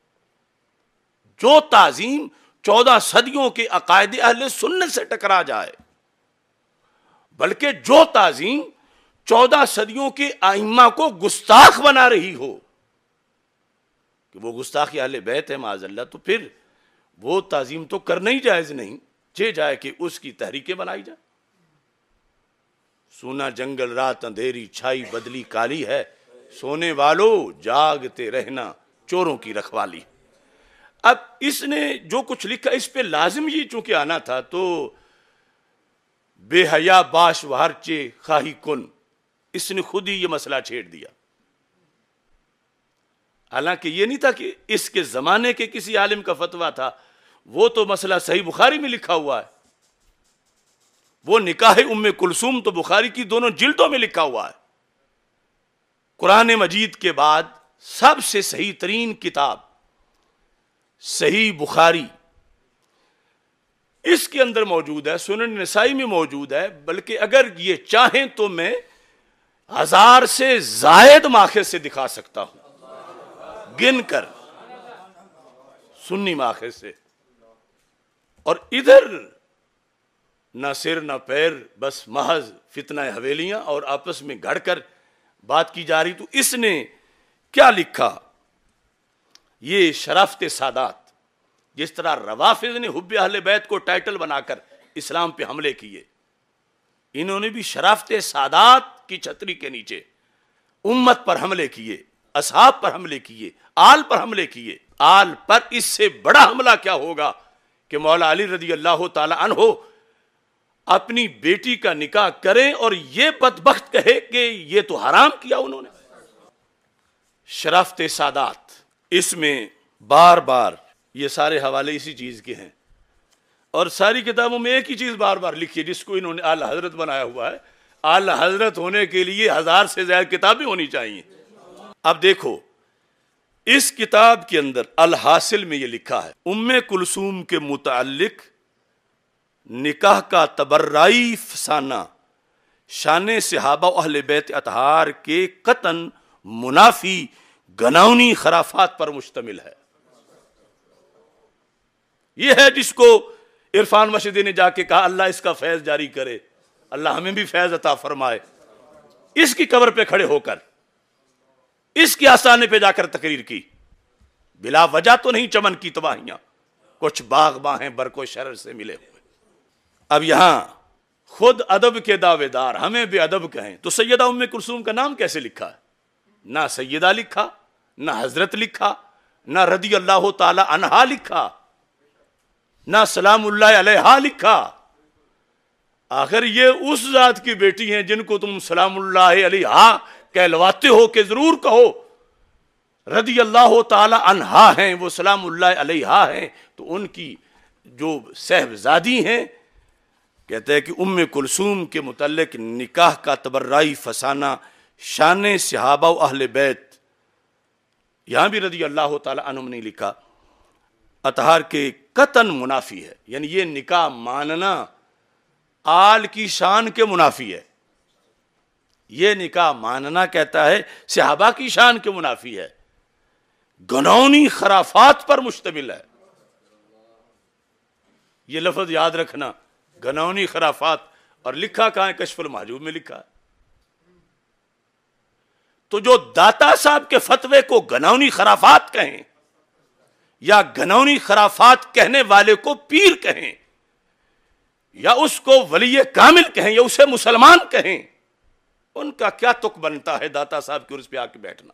جو تعظیم 14 صدیوں کے عقائد اہل سنت سے ٹکرا جائے، بلکہ جو تعظیم 14 صدیوں کے ائمہ کو گستاخ بنا رہی ہو کہ وہ گستاخ اہل بیت ہے معاذ اللہ، تو پھر وہ تعظیم تو کرنا ہی جائز نہیں، جائے کہ اس کی تحریکیں بنائی جائے۔ سونا جنگل رات اندھیری چھائی بدلی کالی ہے، سونے والو جاگتے رہنا چوروں کی رکھوالی۔ اب اس نے جو کچھ لکھا اس پہ لازم یہ چونکہ آنا تھا، تو بے حیا باش و ہرچے خواہی کن، اس نے خود ہی یہ مسئلہ چھیڑ دیا۔ حالانکہ یہ نہیں تھا کہ اس کے زمانے کے کسی عالم کا فتویٰ تھا، وہ تو مسئلہ صحیح بخاری میں لکھا ہوا ہے، وہ نکاح ام کلثوم تو بخاری کی دونوں جلدوں میں لکھا ہوا ہے۔ قرآن مجید کے بعد سب سے صحیح ترین کتاب صحیح بخاری اس کے اندر موجود ہے، سنن نسائی میں موجود ہے، بلکہ اگر یہ چاہیں تو میں 1000 سے زائد ماخذ سے دکھا سکتا ہوں، گن کر سنی ماخذ سے۔ اور ادھر نہ سر نہ پیر، بس محض فتنہ حویلیاں اور آپس میں گھڑ کر بات کی جا رہی۔ تو اس نے کیا لکھا؟ یہ شرافت سادات، جس طرح روافض نے حب اہل بیت کو ٹائٹل بنا کر اسلام پہ حملے کیے، انہوں نے بھی شرافت سادات کی چھتری کے نیچے امت پر حملے کیے، اصحاب پر حملے کیے، آل پر حملے کیے۔ آل پر اس سے بڑا حملہ کیا ہوگا کہ مولا علی رضی اللہ تعالی عنہ اپنی بیٹی کا نکاح کریں اور یہ بدبخت کہے کہ یہ تو حرام کیا انہوں نے۔ شرافت سادات، اس میں بار بار یہ سارے حوالے اسی چیز کے ہیں، اور ساری کتابوں میں ایک ہی چیز بار بار لکھی ہے جس کو انہوں نے اعلی حضرت بنایا ہوا ہے۔ اعلی حضرت ہونے کے لیے 1000 سے زیادہ کتابیں ہونی چاہیے۔ اب دیکھو اس کتاب کے اندر الحاصل میں یہ لکھا ہے، ام کلثوم کے متعلق نکاح کا تبرعی فسانہ شان صحابہ و اہل بیت اطہار کے قطعاً منافی گناونی خرافات پر مشتمل ہے۔ یہ ہے جس کو عرفان مشہدی نے جا کے کہا اللہ اس کا فیض جاری کرے، اللہ ہمیں بھی فیض عطا فرمائے۔ اس کی قبر پہ کھڑے ہو کر، اس کی آستانے پہ جا کر تقریر کی، بلا وجہ تو نہیں چمن کی تباہیاں، کچھ باغ باہیں برق و شرر سے ملے ہوئے۔ اب یہاں خود ادب کے دعوے دار ہمیں بے ادب کہیں تو سیدہ ام کلثوم کا نام کیسے لکھا ہے؟ نہ سیدہ لکھا، نہ حضرت لکھا، نہ رضی اللہ تعالی عنہا لکھا، نہ سلام اللہ علیہا لکھا۔ آخر یہ اس ذات کی بیٹی ہیں جن کو تم سلام اللہ علیہا کہلواتے ہو کہ ضرور کہو رضی اللہ تعالی عنہا ہیں، وہ سلام اللہ علیہا ہیں، تو ان کی جو صاحبزادی ہیں، کہتے ہیں کہ ام کلثوم کے متعلق نکاح کا تبرعی فسانہ شان صحابہ و اہل بیت، یہاں بھی رضی اللہ تعالی عنہم نے لکھا، اطہار کے قطعاً منافی ہے، یعنی یہ نکاح ماننا آل کی شان کے منافی ہے۔ یہ نکاح ماننا کہتا ہے صحابہ کی شان کے منافی ہے، گناونی خرافات پر مشتمل ہے۔ یہ لفظ یاد رکھنا، گناونی خرافات، اور لکھا کہاں ہے؟ کشف المحجوب میں لکھا ہے۔ تو جو داتا صاحب کے فتوے کو گناونی خرافات کہیں، یا گناونی خرافات کہنے والے کو پیر کہیں، یا اس کو ولی کامل کہیں، یا اسے مسلمان کہیں، ان کا کیا تک بنتا ہے داتا صاحب کے عرض پہ آ کے بیٹھنا؟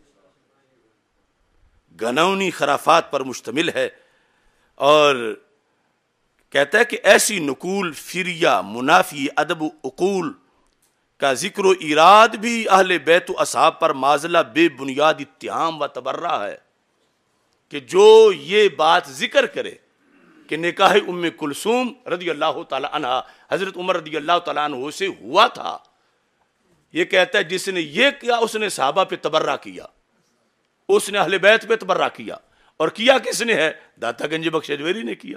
گناونی خرافات پر مشتمل ہے، اور کہتا ہے کہ ایسی نقول فریا منافی ادب و عقول کا ذکر و ایراد بھی اہل بیت و اصحاب پر معضلہ بے بنیاد اتہام و تبرہ ہے، کہ جو یہ بات ذکر کرے کہ نکاح ام کلثوم رضی اللہ تعالی عنہ حضرت عمر رضی اللہ تعالی عنہ سے ہوا تھا، یہ کہتا ہے جس نے یہ کیا اس نے صحابہ پہ تبرہ کیا، اس نے اہل بیت پہ تبرہ کیا، اور کیا کس نے ہے؟ داتا گنج بخش اجمیری نے کیا،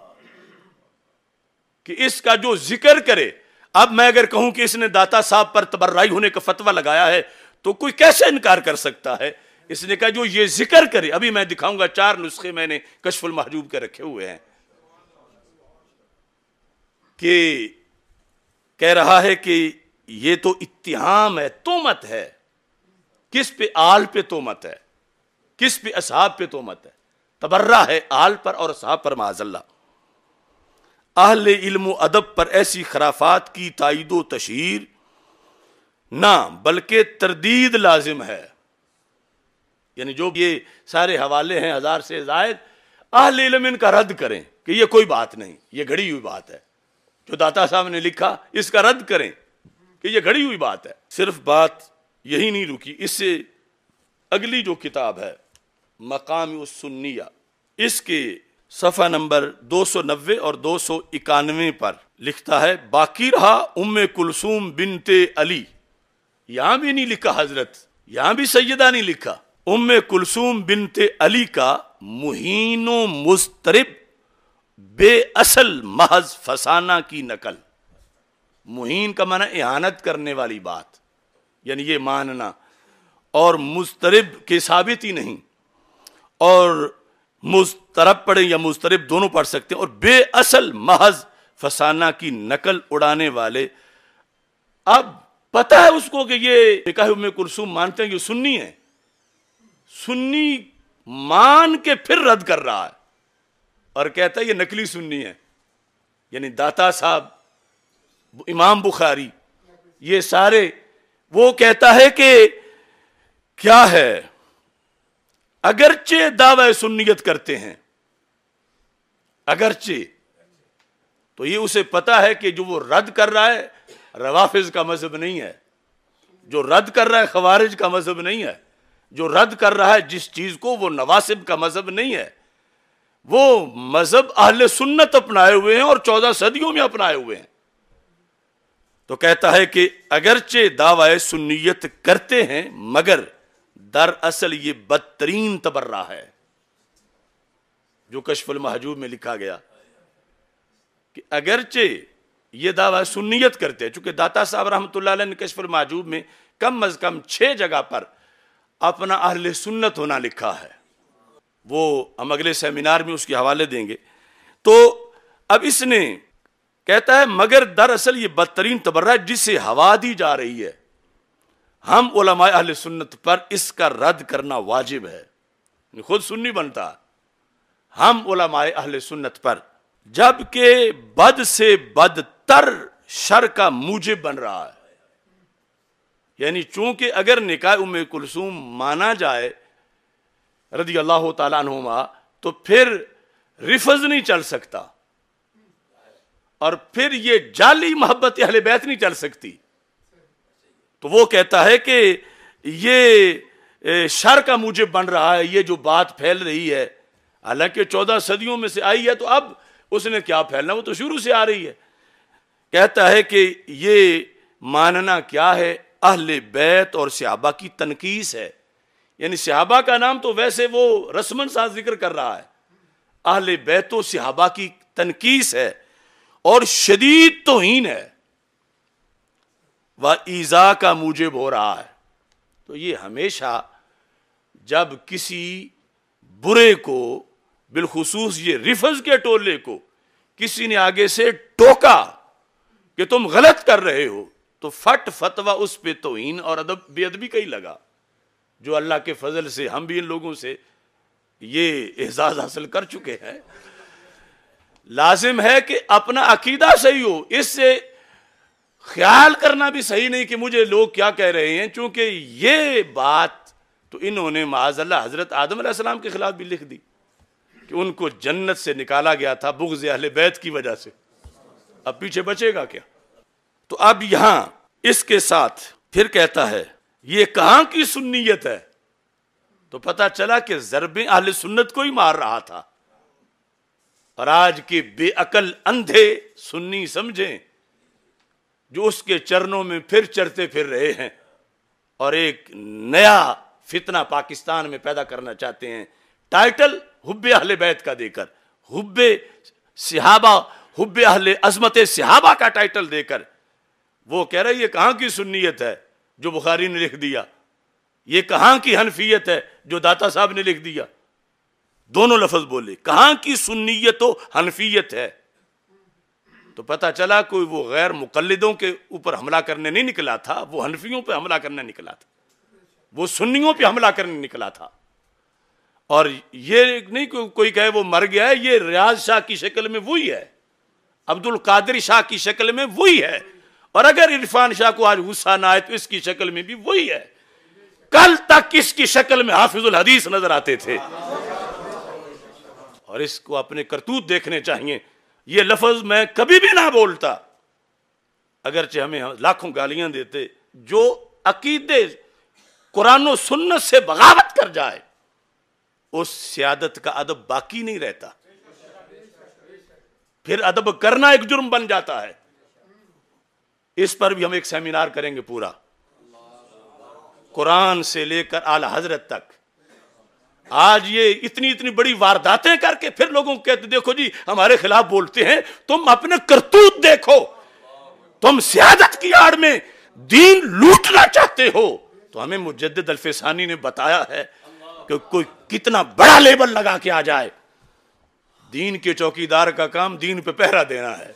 کہ اس کا جو ذکر کرے۔ اب میں اگر کہوں کہ اس نے داتا صاحب پر تبرعی ہونے کا فتویٰ لگایا ہے تو کوئی کیسے انکار کر سکتا ہے؟ اس نے کہا جو یہ ذکر کرے، ابھی میں دکھاؤں گا 4 نسخے میں نے کشف المحجوب کے رکھے ہوئے ہیں، کہ کہہ رہا ہے کہ یہ تو اتہام ہے، تہمت ہے. کس پہ؟ آل پہ تہمت ہے. کس پہ؟ اصحاب پہ تہمت ہے. تبرہ ہے آل پر اور اصحاب پر معاذ اللہ. اہل علم و ادب پر ایسی خرافات کی تائید و تشہیر نہ بلکہ تردید لازم ہے. یعنی جو یہ سارے حوالے ہیں 1000 سے زائد، اہل علم ان کا رد کریں کہ یہ کوئی بات نہیں، یہ گھڑی ہوئی بات ہے. جو داتا صاحب نے لکھا اس کا رد کریں کہ یہ گھڑی ہوئی بات ہے. صرف بات یہی نہیں رکی، اس سے اگلی جو کتاب ہے مقام السنیہ، اس کے صفحہ نمبر 290 اور 291 پر لکھتا ہے باقی رہا ام کلثوم بنت علی. یہاں بھی نہیں لکھا حضرت، یہاں بھی سیدہ نہیں لکھا. ام کلثوم بنت علی کا مہین و مضطرب بے اصل محض فسانہ کی نقل. مہین کا معنی اہانت کرنے والی بات، یعنی یہ ماننا، اور مضطرب کے ثابت ہی نہیں، اور مضطرب پڑھیں یا مضطرب دونوں پڑھ سکتے ہیں، اور بے اصل محض فسانہ کی نقل اڑانے والے. اب پتہ ہے اس کو کہ یہ نکاح ام کلثوم مانتے ہیں، یہ سنی ہیں، سنی مان کے پھر رد کر رہا ہے اور کہتا ہے یہ نقلی سنی ہے. یعنی داتا صاحب، امام بخاری، یہ سارے، وہ کہتا ہے کہ کیا ہے، اگرچہ دعوی سنیت کرتے ہیں، اگرچہ، تو یہ اسے پتا ہے کہ جو وہ رد کر رہا ہے روافض کا مذہب نہیں ہے، جو رد کر رہا ہے خوارج کا مذہب نہیں ہے، جو رد کر رہا ہے جس چیز کو وہ نواسب کا مذہب نہیں ہے، وہ مذہب اہل سنت اپنائے ہوئے ہیں اور 14 صدیوں میں اپنائے ہوئے ہیں. تو کہتا ہے کہ اگرچہ دعوی سنیت کرتے ہیں مگر دراصل یہ بدترین تبرہ ہے. جو کشف المحجوب میں لکھا گیا کہ اگرچہ یہ دعوی سنیت کرتے ہیں، چونکہ داتا صاحب رحمۃ اللہ علیہ نے کشف المحجوب میں کم از کم 6 جگہ پر اپنا اہل سنت ہونا لکھا ہے، وہ ہم اگلے سیمینار میں اس کے حوالے دیں گے. تو اب اس نے کہتا ہے مگر دراصل یہ بدترین تبرہ جسے ہوا دی جا رہی ہے، ہم علماء اہل سنت پر اس کا رد کرنا واجب ہے. خود سنی بنتا، ہم علماء اہل سنت پر، جبکہ بد سے بدتر شر کا موجب بن رہا ہے. یعنی چونکہ اگر نکاح ام کلثوم مانا جائے رضی اللہ تعالیٰ عنہما تو پھر رفض نہیں چل سکتا، اور پھر یہ جعلی محبت اہل بیت نہیں چل سکتی. تو وہ کہتا ہے کہ یہ شر کا موجب بن رہا ہے، یہ جو بات پھیل رہی ہے، حالانکہ 14 صدیوں میں سے آئی ہے، تو اب اس نے کیا پھیلنا، وہ تو شروع سے آ رہی ہے. کہتا ہے کہ یہ ماننا کیا ہے، اہل بیت اور صحابہ کی تنقیص ہے. یعنی صحابہ کا نام تو ویسے وہ رسمن ساتھ ذکر کر رہا ہے، اہل بیت و صحابہ کی تنقیص ہے اور شدید توہین ہے، و ایذا کا موجب ہو رہا ہے. تو یہ ہمیشہ جب کسی برے کو، بالخصوص یہ رفض کے ٹولے کو، کسی نے آگے سے ٹوکا کہ تم غلط کر رہے ہو، تو فٹ فتویٰ اس پہ توہین اور ادب بے ادبی کا ہی لگا، جو اللہ کے فضل سے ہم بھی ان لوگوں سے یہ اعزاز حاصل کر چکے ہیں. لازم ہے کہ اپنا عقیدہ صحیح ہو، اس سے خیال کرنا بھی صحیح نہیں کہ مجھے لوگ کیا کہہ رہے ہیں، چونکہ یہ بات تو انہوں نے معاذ اللہ حضرت آدم علیہ السلام کے خلاف بھی لکھ دی کہ ان کو جنت سے نکالا گیا تھا بغض اہل بیت کی وجہ سے. اب پیچھے بچے گا کیا؟ تو اب یہاں اس کے ساتھ پھر کہتا ہے یہ کہاں کی سنیت ہے؟ تو پتہ چلا کہ ضربیں اہل سنت کو ہی مار رہا تھا. اور آج کے بے عقل اندھے سنی سمجھیں جو اس کے چرنوں میں پھر چرتے پھر رہے ہیں اور ایک نیا فتنہ پاکستان میں پیدا کرنا چاہتے ہیں، ٹائٹل حب اہل بیت کا دے کر، حب صحابہ، حب اہل عظمت صحابہ کا ٹائٹل دے کر. وہ کہہ رہے یہ کہاں کی سنیت ہے جو بخاری نے لکھ دیا، یہ کہاں کی حنفیت ہے جو داتا صاحب نے لکھ دیا. دونوں لفظ بولے، کہاں کی سنیت و حنفیت ہے. تو پتہ چلا کوئی وہ غیر مقلدوں کے اوپر حملہ کرنے نہیں نکلا تھا، وہ حنفیوں پہ حملہ کرنے نکلا تھا، وہ سنیوں پہ حملہ کرنے نکلا تھا. اور یہ نہیں کوئی کہے وہ مر گیا ہے، یہ ریاض شاہ کی شکل میں وہی ہے، عبد القادر شاہ کی شکل میں وہی ہے، اور اگر عرفان شاہ کو آج غصہ نہ آئے تو اس کی شکل میں بھی وہی ہے. کل تک اس کی شکل میں حافظ الحدیث نظر آتے تھے، اور اس کو اپنے کرتوت دیکھنے چاہیے. یہ لفظ میں کبھی بھی نہ بولتا، اگرچہ ہمیں لاکھوں گالیاں دیتے. جو عقیدے قرآن و سنت سے بغاوت کر جائے اس سیادت کا ادب باقی نہیں رہتا، پھر ادب کرنا ایک جرم بن جاتا ہے. اس پر بھی ہم ایک سیمینار کریں گے پورا، قرآن سے لے کر اعلی حضرت تک. آج یہ اتنی بڑی وارداتیں کر کے پھر لوگوں کو کہتے دیکھو جی ہمارے خلاف بولتے ہیں. تم اپنے کرتوت دیکھو، تم سیادت کی آڑ میں دین لوٹنا چاہتے ہو. تو ہمیں مجدد الفسانی نے بتایا ہے کہ کوئی کتنا بڑا لیبل لگا کے آ جائے، دین کے چوکیدار کا کام دین پہ پہرا دینا ہے.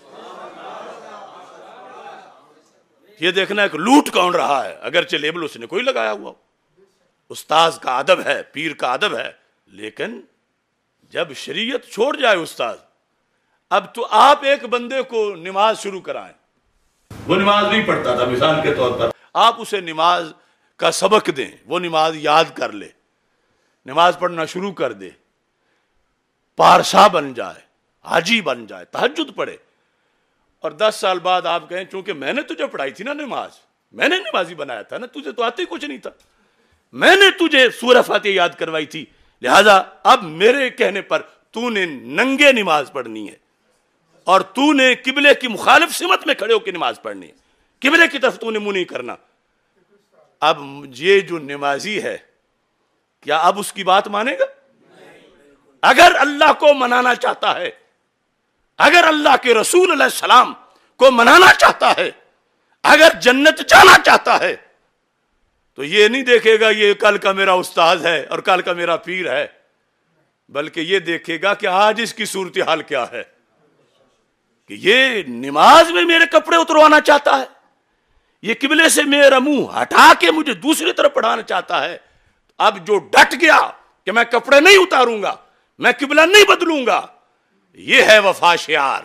یہ دیکھنا ہے کہ لوٹ کون رہا ہے، اگرچہ لیبل اس نے کوئی لگایا ہوا. استاذ کا ادب ہے، پیر کا ادب ہے، لیکن جب شریعت چھوڑ جائے استاذ، اب تو آپ ایک بندے کو نماز شروع کرائیں، وہ نماز نہیں پڑھتا تھا مثال کے طور پر، آپ اسے نماز کا سبق دیں، وہ نماز یاد کر لے، نماز پڑھنا شروع کر دے، پارسا بن جائے، حاجی بن جائے، تہجد پڑھے. اور 10 سال بعد آپ کہیں چونکہ میں نے تجھے پڑھائی تھی نا نماز، میں نے نمازی بنایا تھا نا، تجھے تو آتے کچھ نہیں تھا، میں نے تجھے سورہ فاتحہ یاد کروائی تھی، لہذا اب میرے کہنے پر تو نے ننگے نماز پڑھنی ہے، اور تو نے قبلے کی مخالف سمت میں کھڑے ہو کے نماز پڑھنی ہے، قبلے کی طرف تو نے منہ نہیں کرنا. اب یہ جو نمازی ہے کیا اب اس کی بات مانے گا؟ اگر اللہ کو منانا چاہتا ہے، اگر اللہ کے رسول علیہ السلام کو منانا چاہتا ہے، اگر جنت جانا چاہتا ہے، تو یہ نہیں دیکھے گا یہ کل کا میرا استاذ ہے اور کل کا میرا پیر ہے، بلکہ یہ دیکھے گا کہ آج اس کی صورتحال کیا ہے، کہ یہ نماز میں میرے کپڑے اتروانا چاہتا ہے، یہ قبلے سے میرا منہ ہٹا کے مجھے دوسری طرف پڑھانا چاہتا ہے. اب جو ڈٹ گیا کہ میں کپڑے نہیں اتاروں گا، میں قبلہ نہیں بدلوں گا، یہ ہے وفا شعار.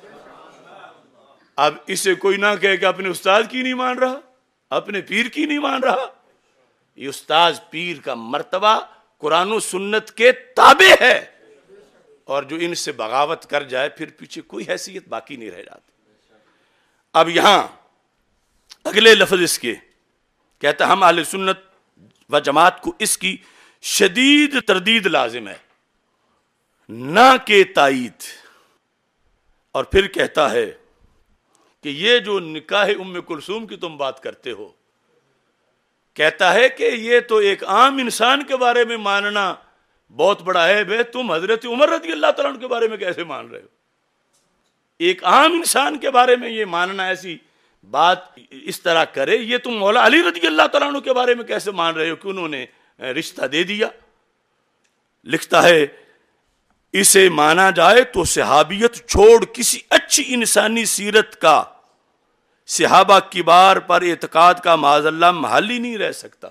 اب اسے کوئی نہ کہے کہ اپنے استاد کی نہیں مان رہا، اپنے پیر کی نہیں مان رہا. یہ استاذ پیر کا مرتبہ قرآن و سنت کے تابع ہے، اور جو ان سے بغاوت کر جائے پھر پیچھے کوئی حیثیت باقی نہیں رہ جاتی. اب یہاں اگلے لفظ اس کے کہتا ہم اہل سنت و جماعت کو اس کی شدید تردید لازم ہے، نہ کہ تائید. اور پھر کہتا ہے کہ یہ جو نکاح ام کلثوم کی تم بات کرتے ہو، کہتا ہے کہ یہ تو ایک عام انسان کے بارے میں ماننا بہت بڑا عیب ہے، تم حضرت عمر رضی اللہ تعالیٰ عنہ کے بارے میں کیسے مان رہے ہو؟ ایک عام انسان کے بارے میں یہ ماننا، ایسی بات اس طرح کرے، یہ تم مولا علی رضی اللہ تعالیٰ عنہ کے بارے میں کیسے مان رہے ہو کہ انہوں نے رشتہ دے دیا؟ لکھتا ہے اسے مانا جائے تو صحابیت چھوڑ کسی اچھی انسانی سیرت کا صحابہ کبار پر اعتقاد کا معاذ اللہ محل ہی نہیں رہ سکتا.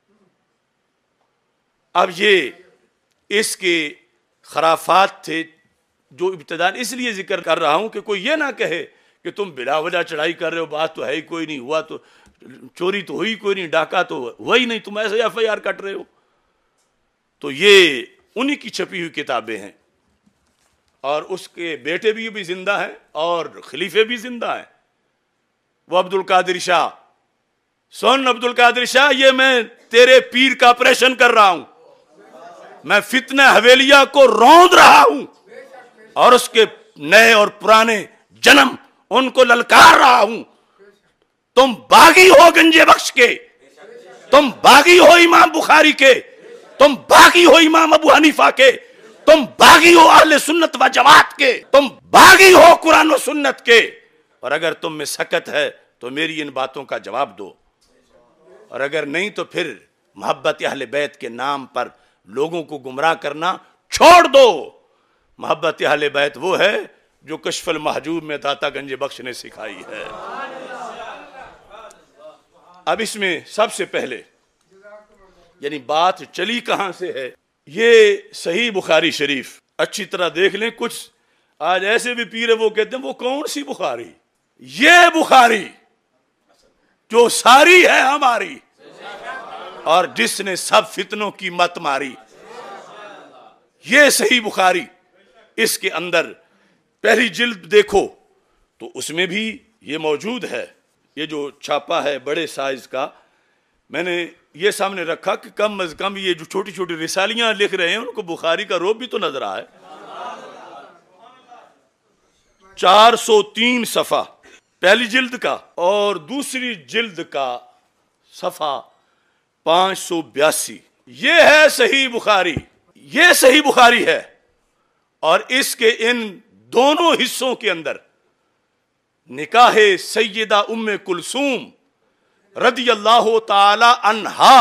اب یہ اس کے خرافات تھے جو ابتداء اس لیے ذکر کر رہا ہوں کہ کوئی یہ نہ کہے کہ تم بلا وجہ چڑھائی کر رہے ہو، بات تو ہے ہی کوئی نہیں، ہوا تو چوری تو ہوئی کوئی نہیں، ڈاکہ تو ہوا ہی نہیں، تم ایسے FIR کٹ رہے ہو. تو یہ انہی کی چھپی ہوئی کتابیں ہیں، اور اس کے بیٹے بھی زندہ ہیں اور خلیفے بھی زندہ ہیں. وہ عبد القادر شاہ، سن عبد القادر شاہ، یہ میں تیرے پیر کا آپریشن کر رہا ہوں، میں فتنہ حویلیہ کو روند رہا ہوں، اور اس کے نئے اور پرانے جنم ان کو للکار رہا ہوں. تم باغی ہو گنجے بخش کے، تم باغی ہو امام بخاری کے، تم باغی ہو امام ابو حنیفہ کے، تم باغی ہو اہل سنت و جماعت کے، تم باغی ہو قرآن و سنت کے. اور اگر تم میں سکت ہے تو میری ان باتوں کا جواب دو، اور اگر نہیں تو پھر محبت اہل بیت کے نام پر لوگوں کو گمراہ کرنا چھوڑ دو. محبت اہل بیت وہ ہے جو کشف المحجوب میں داتا گنج بخش نے سکھائی ہے۔ اب اس میں سب سے پہلے یعنی بات چلی کہاں سے ہے، یہ صحیح بخاری شریف اچھی طرح دیکھ لیں۔ کچھ آج ایسے بھی پیر وہ کہتے ہیں وہ کون سی بخاری، یہ بخاری جو ساری ہے ہماری اور جس نے سب فتنوں کی مت ماری، یہ صحیح بخاری۔ اس کے اندر پہلی جلد دیکھو تو اس میں بھی یہ موجود ہے۔ یہ جو چھاپا ہے بڑے سائز کا، میں نے یہ سامنے رکھا کہ کم از کم یہ جو چھوٹی چھوٹی رسالیاں لکھ رہے ہیں ان کو بخاری کا روب بھی تو نظر آئے۔ 403 صفحہ پہلی جلد کا اور دوسری جلد کا صفحہ 582، یہ ہے صحیح بخاری، یہ صحیح بخاری ہے۔ اور اس کے ان دونوں حصوں کے اندر نکاح سیدہ ام کلثوم رضی اللہ تعالی عنہا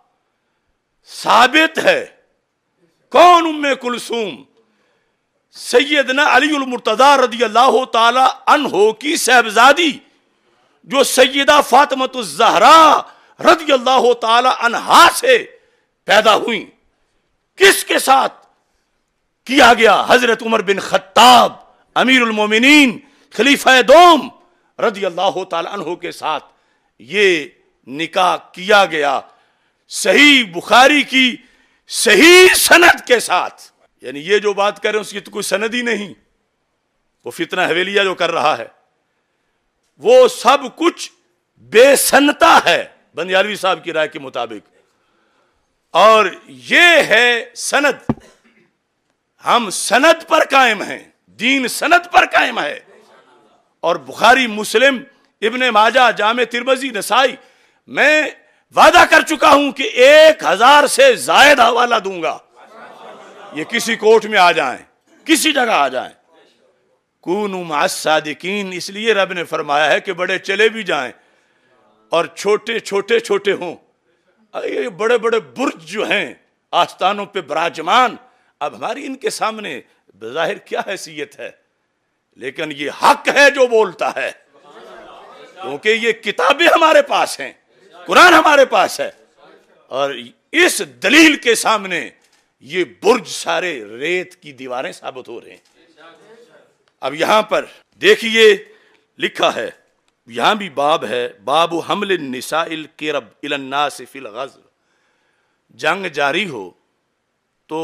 ثابت ہے۔ کون ام کلثوم؟ سیدنا علی المرتضی رضی اللہ تعالی عنہ کی صاحبزادی جو سیدہ فاطمۃ الزہرا رضی اللہ تعالی عنہا سے پیدا ہوئی۔ کس کے ساتھ کیا گیا؟ حضرت عمر بن خطاب امیر المومنین خلیفہ دوم رضی اللہ تعالی عنہ کے ساتھ یہ نکاح کیا گیا، صحیح بخاری کی صحیح سند کے ساتھ۔ یعنی یہ جو بات کر رہے ہیں اس کی تو کوئی سند ہی نہیں، وہ فتنہ حویلیہ جو کر رہا ہے وہ سب کچھ بے سنتا ہے بندیالوی صاحب کی رائے کے مطابق، اور یہ ہے سند۔ ہم سند پر قائم ہیں، دین سند پر قائم ہے۔ اور بخاری، مسلم، ابن ماجہ، جامع ترمذی، نسائی، میں وعدہ کر چکا ہوں کہ 1000 سے زائد حوالہ دوں گا۔ یہ کسی کوٹ میں آ جائیں، کسی جگہ آ جائیں۔ کونوا مع الصادقین، اس لیے رب نے فرمایا ہے کہ بڑے چلے بھی جائیں اور چھوٹے چھوٹے چھوٹے ہوں۔ یہ بڑے بڑے برج جو ہیں آستانوں پہ براجمان، اب ہماری ان کے سامنے بظاہر کیا حیثیت ہے، لیکن یہ حق ہے جو بولتا ہے، کیونکہ یہ کتابیں ہمارے پاس ہیں، قرآن ہمارے پاس ہے، اور اس دلیل کے سامنے یہ برج سارے ریت کی دیواریں ثابت ہو رہے ہیں۔ اب یہاں پر دیکھیے لکھا ہے، یہاں بھی باب ہے، باب حمل النساء الکرب الی الناس فی الغزو۔ جنگ جاری ہو تو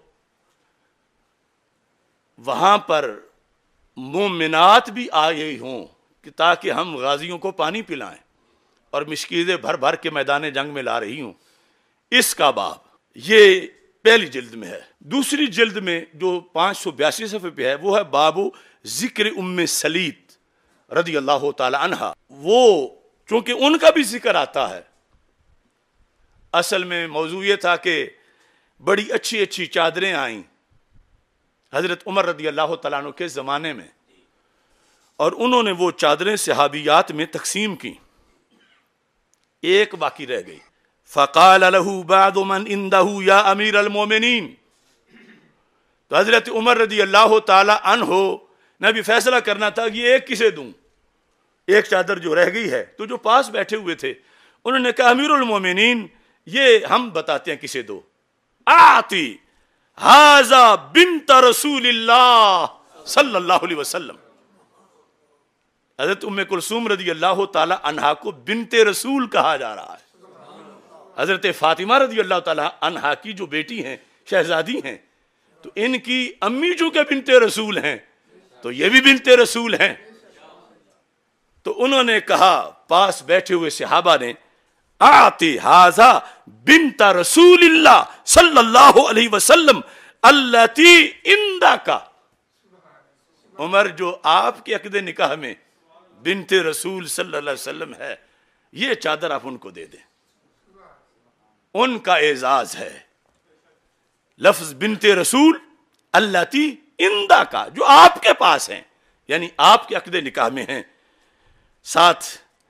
وہاں پر مومنات بھی آئے ہوں کہ تاکہ ہم غازیوں کو پانی پلائیں، اور مشکیزیں بھر بھر کے میدان جنگ میں لا رہی ہوں۔ اس کا باب یہ پہلی جلد میں ہے۔ دوسری جلد میں جو 582 صفحے پہ ہے وہ ہے باب ذکر ام سلیت رضی اللہ تعالی عنہ۔ وہ چونکہ ان کا بھی ذکر آتا ہے، اصل میں موضوع یہ تھا کہ بڑی اچھی اچھی چادریں آئیں حضرت عمر رضی اللہ تعالیٰ عنہ کے زمانے میں، اور انہوں نے وہ چادریں صحابیات میں تقسیم کی، ایک باقی رہ گئی۔ فقال له بعض من عنده یا امیر المومنین، تو حضرت عمر رضی اللہ تعالی عنہ نے بھی فیصلہ کرنا تھا کہ ایک کسے دوں، ایک چادر جو رہ گئی ہے۔ تو جو پاس بیٹھے ہوئے تھے انہوں نے کہا امیر المومنین یہ ہم بتاتے ہیں کسے دو، آتی ھذا بنت رسول اللہ صلی اللہ علیہ وسلم۔ حضرت ام کلثوم رضی اللہ تعالی عنہا کو بنت رسول کہا جا رہا ہے۔ حضرت فاطمہ رضی اللہ تعالی عنہا کی جو بیٹی ہیں، شہزادی ہیں، تو ان کی امی چونکہ بنت رسول ہیں تو یہ بھی بنت رسول ہیں۔ تو انہوں نے کہا پاس بیٹھے ہوئے صحابہ نے، آتی ھذا بنت رسول اللہ صلی اللہ علیہ وسلم التی عندک، عمر جو آپ کے عقد نکاح میں بنت رسول صلی اللہ علیہ وسلم ہے، یہ چادر آپ ان کو دے دیں، ان کا اعزاز ہے۔ لفظ بنت رسول التی عندک، جو آپ کے پاس ہیں، یعنی آپ کے عقد نکاح میں ہیں۔ ساتھ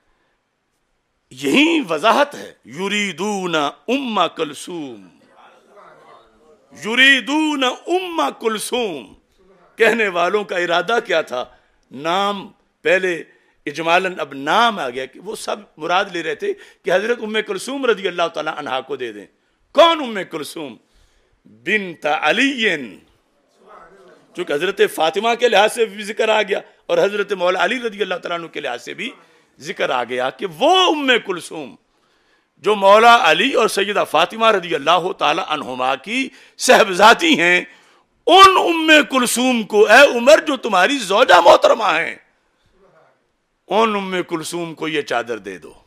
یہی وضاحت ہے، یریدون ام کلثوم، یریدون ام کلثوم، کہنے والوں کا ارادہ کیا تھا؟ نام پہلے اجمالاً اب نام آ گیا کہ وہ سب مراد لے رہے تھے کہ حضرت ام کلثوم رضی اللہ تعالی عنہا کو دے دیں. کون ام کلثوم؟ بنت علی. چونکہ حضرت فاطمہ کے لحاظ سے بھی ذکر آ گیا اور حضرت مولا علی رضی اللہ تعالیٰ عنہ کے لحاظ سے بھی ذکر آ گیا کہ وہ ام کلثوم جو مولا علی اور سیدہ فاطمہ رضی اللہ تعالی عنہما کی صحبزادی ہیں، ان ام کلثوم کو اے عمر جو تمہاری زوجہ محترمہ ہیں، ان ام کلثوم کو یہ چادر دے دو.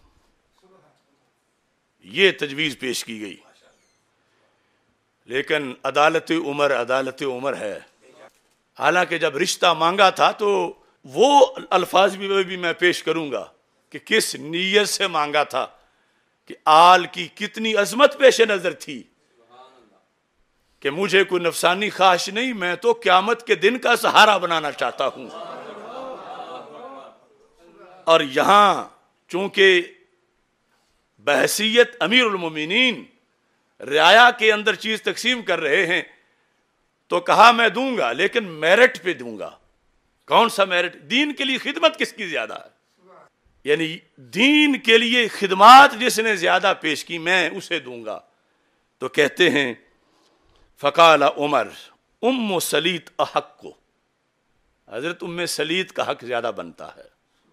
یہ تجویز پیش کی گئی. لیکن عدالت عمر ہے. حالانکہ جب رشتہ مانگا تھا تو وہ الفاظ بھی میں پیش کروں گا کہ کس نیت سے مانگا تھا، کہ آل کی کتنی عظمت پیش نظر تھی کہ مجھے کوئی نفسانی خواہش نہیں، میں تو قیامت کے دن کا سہارا بنانا چاہتا ہوں. اور یہاں چونکہ بحیثیت امیر المومنین رعایا کے اندر چیز تقسیم کر رہے ہیں تو کہا میں دوں گا، لیکن میرٹ پہ دوں گا. کون سا میرٹ؟ دین کے لیے خدمت کس کی زیادہ ہے؟ یعنی دین کے لیے خدمات جس نے زیادہ پیش کی میں اسے دوں گا. تو کہتے ہیں فقال عمر ام سلیط احق کو، حضرت ام سلیط کا حق زیادہ بنتا ہے.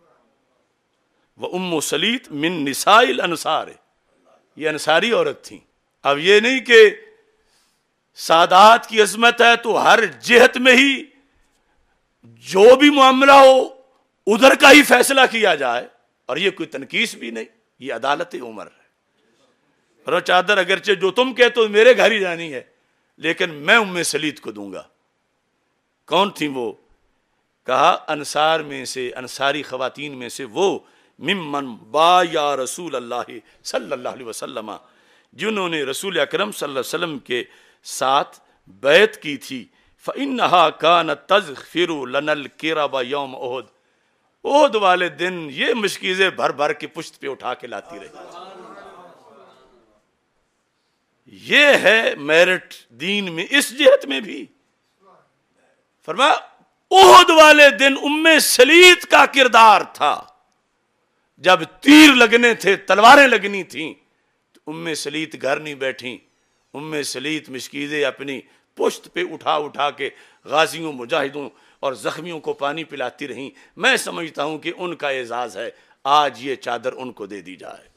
وہ ام سلیط من نساء الانصار، یہ انصاری عورت تھیں. اب یہ نہیں کہ سادات کی عظمت ہے تو ہر جہت میں ہی جو بھی معاملہ ہو ادھر کا ہی فیصلہ کیا جائے، اور یہ کوئی تنقیص بھی نہیں، یہ عدالت عمر ہے. اور چادر اگرچہ جو تم کہتے ہو میرے گھر ہی جانی ہے، لیکن میں ام سلیط کو دوں گا. کون تھی وہ؟ کہا انصار میں سے، انصاری خواتین میں سے وہ ممن با یا رسول اللہ صلی اللہ علیہ وسلم، جنہوں نے رسول اکرم صلی اللہ علیہ وسلم کے ساتھ بیعت کی تھی. فَإِنَّهَا كَانَتْ تَزْخِرُ لَنَا الْكِرَبَ يَوْمَ اُحُدٍ، احد والے دن یہ مشکیزیں بھر بھر کے پشت پہ اٹھا کے لاتی رہی. یہ ہے میرٹ دین میں اس جہت میں بھی. فرمایا احد والے دن ام سلیط کا کردار تھا، جب تیر لگنے تھے، تلواریں لگنی تھیں تو ام سلیط گھر نہیں بیٹھیں. ام سلیط مشکیزیں اپنی پشت پہ اٹھا اٹھا کے غازیوں، مجاہدوں اور زخمیوں کو پانی پلاتی رہیں. میں سمجھتا ہوں کہ ان کا اعزاز ہے آج یہ چادر ان کو دے دی جائے.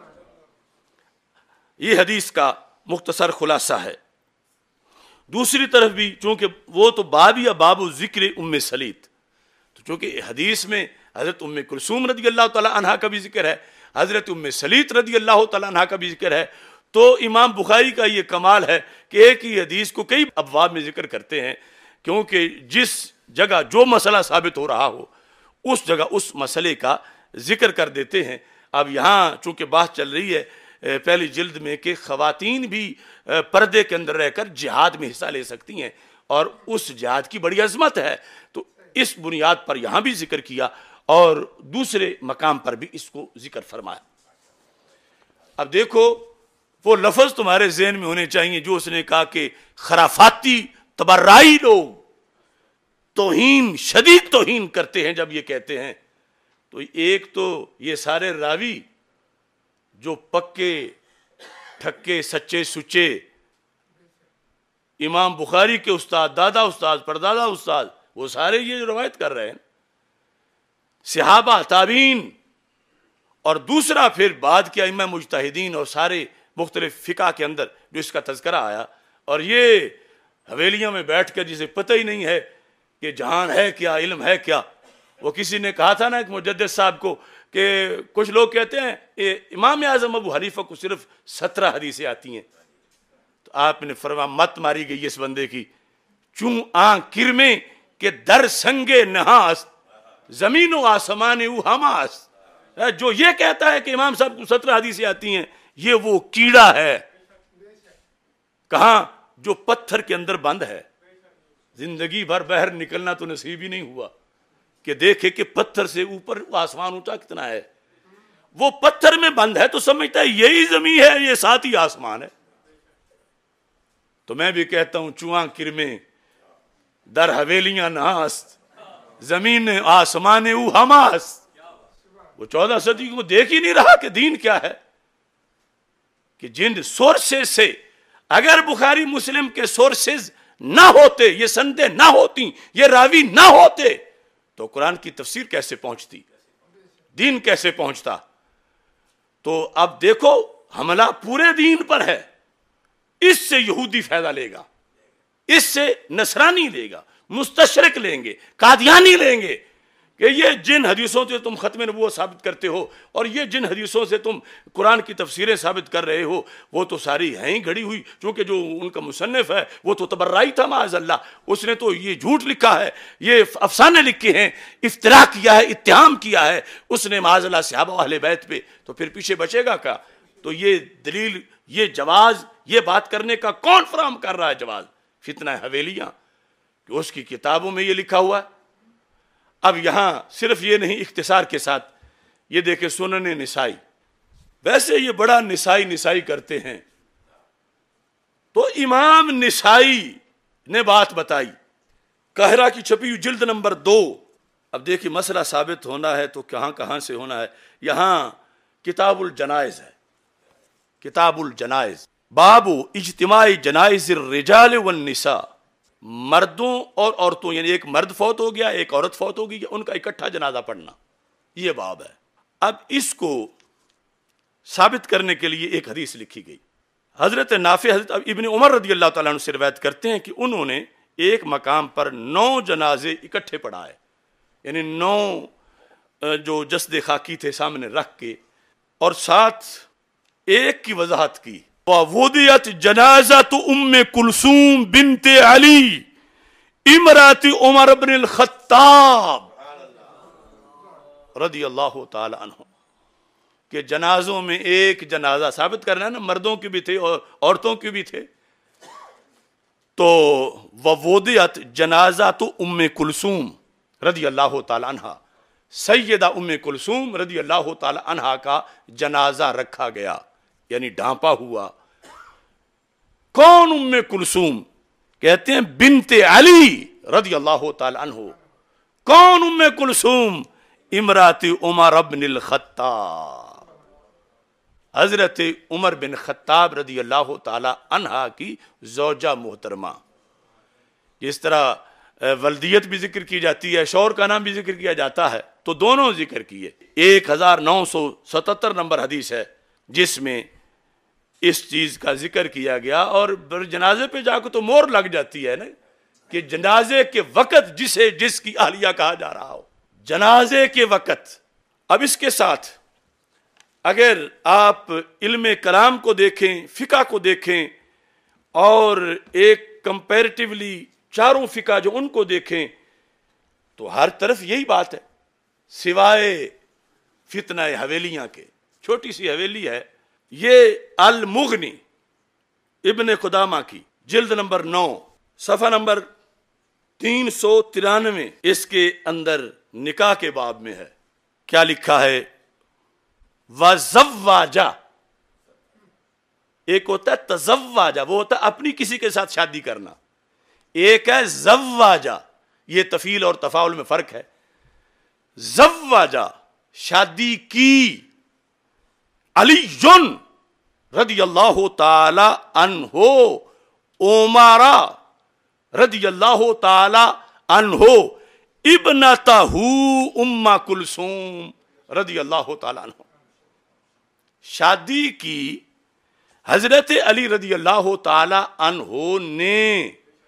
یہ حدیث کا مختصر خلاصہ ہے. دوسری طرف بھی چونکہ وہ تو باب یا باب ذکر ام سلیط، تو چونکہ حدیث میں حضرت ام کلثوم رضی اللہ تعالی عنہا کا بھی ذکر ہے، حضرت ام سلیط رضی اللہ تعالی عنہا کا بھی ذکر ہے. تو امام بخاری کا یہ کمال ہے کہ ایک ہی حدیث کو کئی ابواب میں ذکر کرتے ہیں، کیونکہ جس جگہ جو مسئلہ ثابت ہو رہا ہو اس جگہ اس مسئلے کا ذکر کر دیتے ہیں. اب یہاں چونکہ بات چل رہی ہے پہلی جلد میں کہ خواتین بھی پردے کے اندر رہ کر جہاد میں حصہ لے سکتی ہیں، اور اس جہاد کی بڑی عظمت ہے، تو اس بنیاد پر یہاں بھی ذکر کیا اور دوسرے مقام پر بھی اس کو ذکر فرمایا. اب دیکھو وہ لفظ تمہارے ذہن میں ہونے چاہیے جو اس نے کہا کہ خرافاتی تبرعی لوگ توہین، شدید توہین کرتے ہیں. جب یہ کہتے ہیں تو ایک تو یہ سارے راوی جو پکے ٹھکے سچے سچے امام بخاری کے استاد، دادا استاد، پردادا استاد، وہ سارے یہ جو روایت کر رہے ہیں صحابہ، تابعین، اور دوسرا پھر بعد کے ائمہ مجتہدین اور سارے مختلف فقہ کے اندر جو اس کا تذکرہ آیا. اور یہ حویلیوں میں بیٹھ کر جسے پتہ ہی نہیں ہے کہ جہان ہے کیا، علم ہے کیا. وہ کسی نے کہا تھا نا ایک مجدد صاحب کو کہ کچھ لوگ کہتے ہیں امام اعظم ابو حنیفہ کو صرف 17 حدیثیں آتی ہیں. تو آپ نے فرمایا مت ماری گئی اس بندے کی، چوں آن کرمیں کہ در سنگے نہاست زمین و آسمان او ہماست. جو یہ کہتا ہے کہ امام صاحب کو 17 حدیثیں آتی ہیں، یہ وہ کیڑا ہے کہاں جو پتھر کے اندر بند ہے. زندگی بھر باہر نکلنا تو نصیب ہی نہیں ہوا کہ دیکھے کہ پتھر سے اوپر آسمان اونچا کتنا ہے. وہ پتھر میں بند ہے تو سمجھتا ہے یہی زمین ہے، یہ ساتھ ہی آسمان ہے. تو میں بھی کہتا ہوں چواں کرمیں در حویلیاں ناست، زمین آسمان او ہماست. وہ 14 صدی کو دیکھ ہی نہیں رہا کہ دین کیا ہے، کہ جن سورسز سے اگر بخاری مسلم کے سورسز نہ ہوتے، یہ سندیں نہ ہوتی، یہ راوی نہ ہوتے، تو قرآن کی تفسیر کیسے پہنچتی، دین کیسے پہنچتا. تو اب دیکھو حملہ پورے دین پر ہے. اس سے یہودی فائدہ لے گا، اس سے نصرانی لے گا، مستشرق لیں گے، قادیانی لیں گے کہ یہ جن حدیثوں سے تم ختم نبوت ثابت کرتے ہو اور یہ جن حدیثوں سے تم قرآن کی تفسیریں ثابت کر رہے ہو وہ تو ساری ہیں ہی گھڑی ہوئی، چونکہ جو ان کا مصنف ہے وہ تو تبرعی تھا معاذ اللہ، اس نے تو یہ جھوٹ لکھا ہے، یہ افسانے لکھے ہیں، افتراء کیا ہے، اتہام کیا ہے اس نے معاذ اللہ صحابہ و اہل بیت پہ، تو پھر پیچھے بچے گا کیا؟ تو یہ دلیل، یہ جواز، یہ بات کرنے کا کون فراہم کر رہا ہے جواز؟ فتنہ حویلیاں، کہ اس کی کتابوں میں یہ لکھا ہوا ہے. اب یہاں صرف یہ نہیں، اختصار کے ساتھ یہ دیکھیں سنن نسائی، ویسے یہ بڑا نسائی کرتے ہیں، تو امام نسائی نے بات بتائی، قاہرہ کی چھپی ہوئی جلد نمبر 2. اب دیکھیں مسئلہ ثابت ہونا ہے تو کہاں سے ہونا ہے. یہاں کتاب الجنائز ہے، کتاب الجنائز، باب اجتماع جنائز الرجال والنساء، مردوں اور عورتوں، یعنی ایک مرد فوت ہو گیا، ایک عورت فوت ہو گئی، ان کا اکٹھا جنازہ پڑھنا، یہ باب ہے. اب اس کو ثابت کرنے کے لیے ایک حدیث لکھی گئی. حضرت نافع حضرت ابن عمر رضی اللہ تعالیٰ عنہ سے روایت کرتے ہیں کہ انہوں نے ایک مقام پر 9 جنازے اکٹھے پڑھائے، یعنی 9 جو جسد خاکی تھے سامنے رکھ کے، اور ساتھ ایک کی وضاحت کی، وَوُضِعَتْ جَنَازَةُ أُمِّ كُلْثُومٍ بِنْتِ عَلِي امرأة عمر بن الخطاب رضی اللہ تعالی عنہ، کہ جنازوں میں ایک جنازہ ثابت کرنا ہے نا، مردوں کی بھی تھے اور عورتوں کی بھی تھے. تو وَوُضِعَتْ جَنَازَةُ أُمِّ كُلْثُومٍ رضی اللہ تعالی عنہ، سیدہ ام کلثوم رضی اللہ تعالی عنہا کا جنازہ رکھا گیا، یعنی ڈھانپا ہوا. کون ام کلثوم؟ کہتے ہیں بنت علی رضی اللہ تعالی عنہ. کون ام کلثوم؟ امرات عمر بن الخطاب، حضرت عمر بن خطاب رضی اللہ تعالی عنہا کی زوجہ محترمہ. جس طرح ولدیت بھی ذکر کی جاتی ہے، شوہر کا نام بھی ذکر کیا جاتا ہے، تو دونوں ذکر کیے. 1977 نمبر حدیث ہے جس میں اس چیز کا ذکر کیا گیا، اور جنازے پہ جا کے تو مور لگ جاتی ہے نا، کہ جنازے کے وقت جس کی اہلیہ کہا جا رہا ہو، جنازے کے وقت. اب اس کے ساتھ اگر آپ علم کلام کو دیکھیں، فقہ کو دیکھیں، اور ایک کمپیریٹیولی چاروں فقہ جو ان کو دیکھیں، تو ہر طرف یہی بات ہے، سوائے فتنہ حویلیاں کے. چھوٹی سی حویلی ہے، یہ المغنی ابن قدامہ کی جلد نمبر 9 صفحہ نمبر 393، اس کے اندر نکاح کے باب میں ہے. کیا لکھا ہے؟ وَزَوَّاجَ، ایک ہوتا ہے تزواجہ، وہ ہوتا ہے اپنی کسی کے ساتھ شادی کرنا، ایک ہے زواجہ، یہ تفعیل اور تفاعل میں فرق ہے. زواجہ شادی کی، علی رضی اللہ تعالی عنہ، عمرہ رضی اللہ تعالی عنہ، ابنتہ ام کلثوم رضی اللہ تعالی عنہ، شادی کی حضرت علی رضی اللہ تعالی عنہ نے،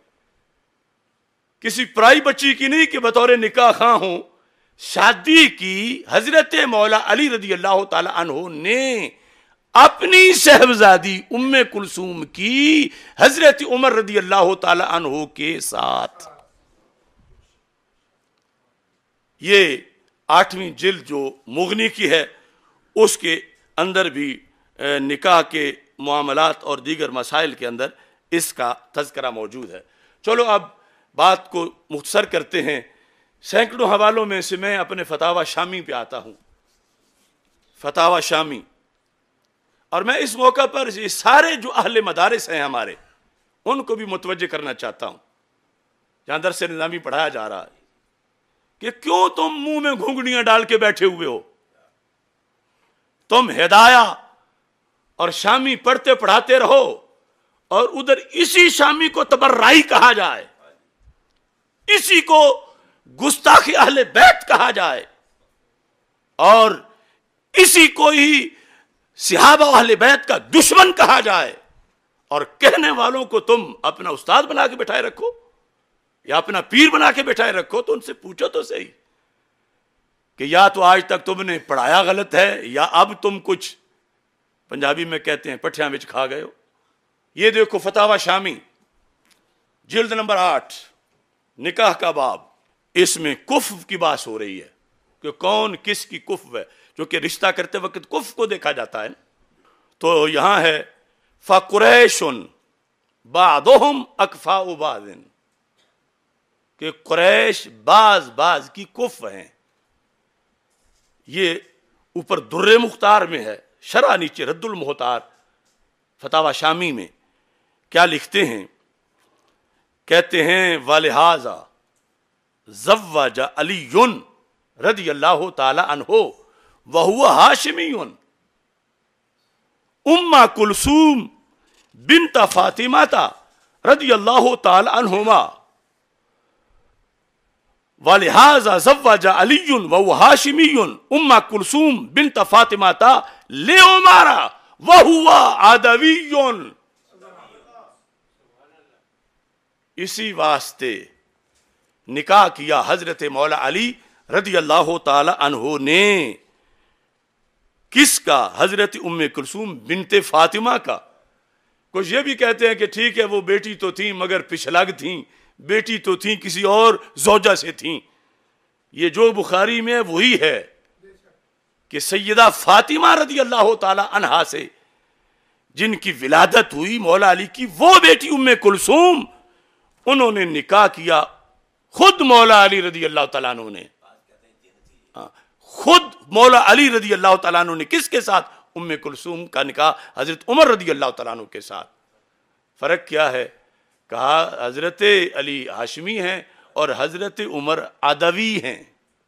کسی پرائی بچی کی نہیں کہ بطور نکاح خواہ ہوں، شادی کی حضرت مولا علی رضی اللہ تعالی عنہ نے اپنی صاحبزادی ام کلثوم کی حضرت عمر رضی اللہ تعالی عنہ کے ساتھ. یہ 8ویں جلد جو مغنی کی ہے اس کے اندر بھی نکاح کے معاملات اور دیگر مسائل کے اندر اس کا تذکرہ موجود ہے. چلو اب بات کو مختصر کرتے ہیں. سینکڑوں حوالوں میں سے میں اپنے فتاوی شامی پہ آتا ہوں، فتاوی شامی، اور میں اس موقع پر سارے جو اہل مدارس ہیں ہمارے ان کو بھی متوجہ کرنا چاہتا ہوں. جہاں درس نظامی پڑھایا جا رہا ہے کہ کیوں تم منہ میں گھونگھڑیاں ڈال کے بیٹھے ہوئے ہو؟ تم ہدایہ اور شامی پڑھتے پڑھاتے رہو، اور ادھر اسی شامی کو تبرعی کہا جائے، اسی کو گستاخ اہل بیت کہا جائے، اور اسی کو ہی صحابہ اہل بیت کا دشمن کہا جائے، اور کہنے والوں کو تم اپنا استاد بنا کے بٹھائے رکھو یا اپنا پیر بنا کے بٹھائے رکھو۔ تو ان سے پوچھو تو صحیح کہ یا تو آج تک تم نے پڑھایا غلط ہے، یا اب تم کچھ پنجابی میں کہتے ہیں پٹھیاں وچ کھا گئے ہو۔ یہ دیکھو فتاوی شامی جلد نمبر 8 نکاح کا باب، اس میں کفو کی بات ہو رہی ہے کہ کون کس کی کفو ہے، جو کہ رشتہ کرتے وقت کفو کو دیکھا جاتا ہے۔ تو یہاں ہے فَقُرَيْشٌ بَعْضُهُمْ أَكْفَاءُ بَعْضٍ، کہ قریش بعض کی کفو ہیں۔ یہ اوپر در مختار میں ہے، شرح نیچے رد المختار فتاوی شامی میں کیا لکھتے ہیں؟ کہتے ہیں وَلِهَذَا زَوَّجَ عَلِيٌّ رضی اللہ تعالی عنہ وَهُوَ ہاشمی ام کلثوم بنت فاطمہ رضی اللہ تعالی عنہما، وَلِهَذَا زَوَّجَ عَلِيٌّ وَهُوَ ہاشمی ام کلثوم بنت فاطمہ لِعُمَرَ وَهُوَ عَدَوِيٌّ۔ اسی واسطے نکاح کیا حضرت مولا علی رضی اللہ تعالی عنہ نے، کس کا؟ حضرت ام کلثوم بنت فاطمہ کا۔ کچھ یہ بھی کہتے ہیں کہ ٹھیک ہے وہ بیٹی تو تھیں مگر پچھلگ تھیں، بیٹی تو تھیں کسی اور زوجہ سے تھیں۔ یہ جو بخاری میں وہی ہے کہ سیدہ فاطمہ رضی اللہ تعالی عنہا سے جن کی ولادت ہوئی مولا علی کی، وہ بیٹی ام کلثوم، انہوں نے نکاح کیا خود مولا علی رضی اللہ تعالیٰ عنہ نے، خود مولا علی رضی اللہ تعالیٰ عنہ نے کس کے ساتھ؟ ام کلثوم کا نکاح حضرت عمر رضی اللہ تعالیٰ عنہ کے ساتھ۔ فرق کیا ہے؟ کہا حضرت علی ہاشمی ہیں اور حضرت عمر عدوی ہیں،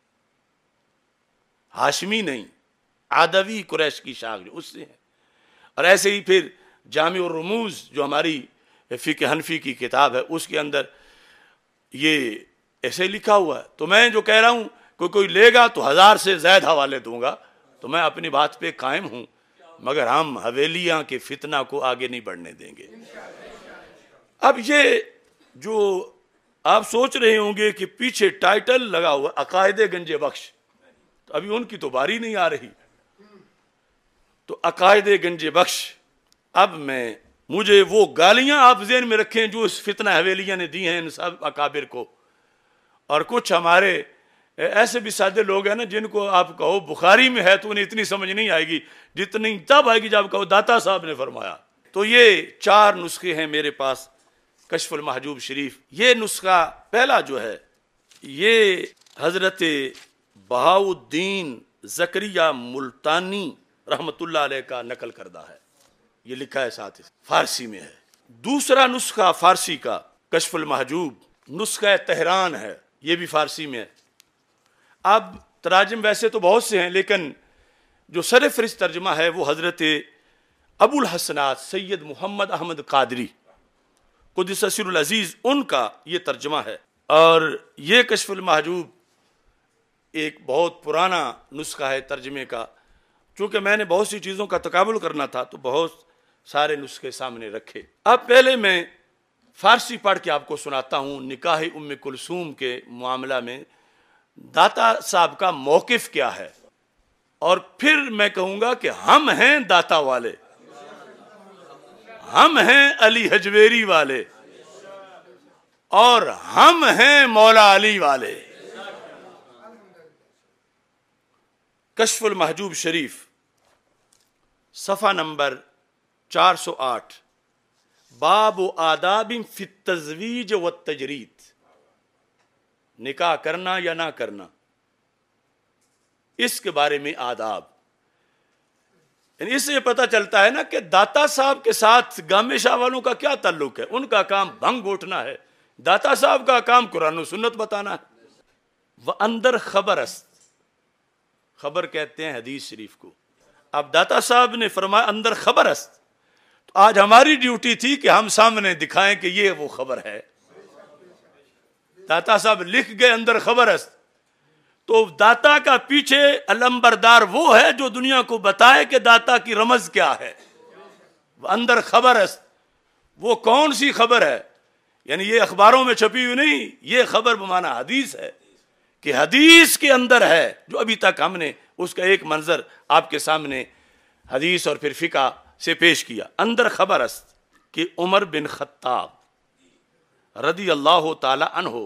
ہاشمی نہیں، عدوی قریش کی شاخ جو اس سے ہیں۔ اور ایسے ہی پھر جامع الرموز جو ہماری فقہ حنفی کی کتاب ہے، اس کے اندر یہ ایسے لکھا ہوا ہے۔ تو میں جو کہہ رہا ہوں کوئی لے گا تو 1000 سے زائد حوالے دوں گا، تو میں اپنی بات پہ قائم ہوں، مگر ہم حویلیاں کے فتنہ کو آگے نہیں بڑھنے دیں گے۔ اب یہ جو آپ سوچ رہے ہوں گے کہ پیچھے ٹائٹل لگا ہوا عقائد گنج بخش، تو ابھی ان کی تو باری نہیں آ رہی۔ تو عقائد گنج بخش، اب مجھے وہ گالیاں آپ ذہن میں رکھیں جو اس فتنہ حویلیاں نے دی ہیں ان سب اکابر کو، اور کچھ ہمارے ایسے بھی سادے لوگ ہیں نا جن کو آپ کہو بخاری میں ہے تو انہیں اتنی سمجھ نہیں آئے گی جتنی تب آئے گی جب کہو داتا صاحب نے فرمایا۔ تو یہ 4 نسخے ہیں میرے پاس کشف المحجوب شریف۔ یہ نسخہ پہلا جو ہے یہ حضرت بہاؤالدین زکریا ملتانی رحمت اللہ علیہ کا نقل کردہ ہے، یہ لکھا ہے ساتھ فارسی میں ہے۔ دوسرا نسخہ فارسی کا کشف المحجوب نسخہ تہران ہے، یہ بھی فارسی میں ہے۔ اب تراجم ویسے تو بہت سے ہیں، لیکن جو سر فہرست ترجمہ ہے وہ حضرت ابو الحسنات سید محمد احمد قادری قدس سر العزیز ان کا یہ ترجمہ ہے۔ اور یہ کشف المحجوب ایک بہت پرانا نسخہ ہے ترجمے کا، چونکہ میں نے بہت سی چیزوں کا تقابل کرنا تھا تو بہت سارے نسخے سامنے رکھے۔ اب پہلے میں فارسی پڑھ کے آپ کو سناتا ہوں نکاح ام کلثوم کے معاملہ میں داتا صاحب کا موقف کیا ہے، اور پھر میں کہوں گا کہ ہم ہیں داتا والے، ہم ہیں علی حجویری والے، اور ہم ہیں مولا علی والے۔ کشف المحجوب شریف صفحہ نمبر 408، باب آداب فی التزویج والتجرید، نکاح کرنا یا نہ کرنا، اس کے بارے میں آداب۔ یعنی اس سے یہ پتہ چلتا ہے نا کہ داتا صاحب کے ساتھ گامے شاہ والوں کا کیا تعلق ہے۔ ان کا کام بھنگ گھوٹنا ہے، داتا صاحب کا کام قرآن و سنت بتانا ہے. وہ اندر خبر است، خبر کہتے ہیں حدیث شریف کو. اب داتا صاحب نے فرمایا اندر خبر است، تو آج ہماری ڈیوٹی تھی کہ ہم سامنے دکھائیں کہ یہ وہ خبر ہے. داتا صاحب لکھ گئے اندر خبر است، تو داتا کا پیچھے علمبردار وہ ہے جو دنیا کو بتائے کہ داتا کی رمز کیا ہے. وہ اندر خبر است، وہ کون سی خبر ہے؟ یعنی یہ اخباروں میں چھپی ہوئی نہیں، یہ خبر بمعنی حدیث ہے، کہ حدیث کے اندر ہے. جو ابھی تک ہم نے اس کا ایک منظر آپ کے سامنے حدیث اور پھر فقہ سے پیش کیا. اندر خبر است کہ عمر بن خطاب رضی اللہ تعالی عنہ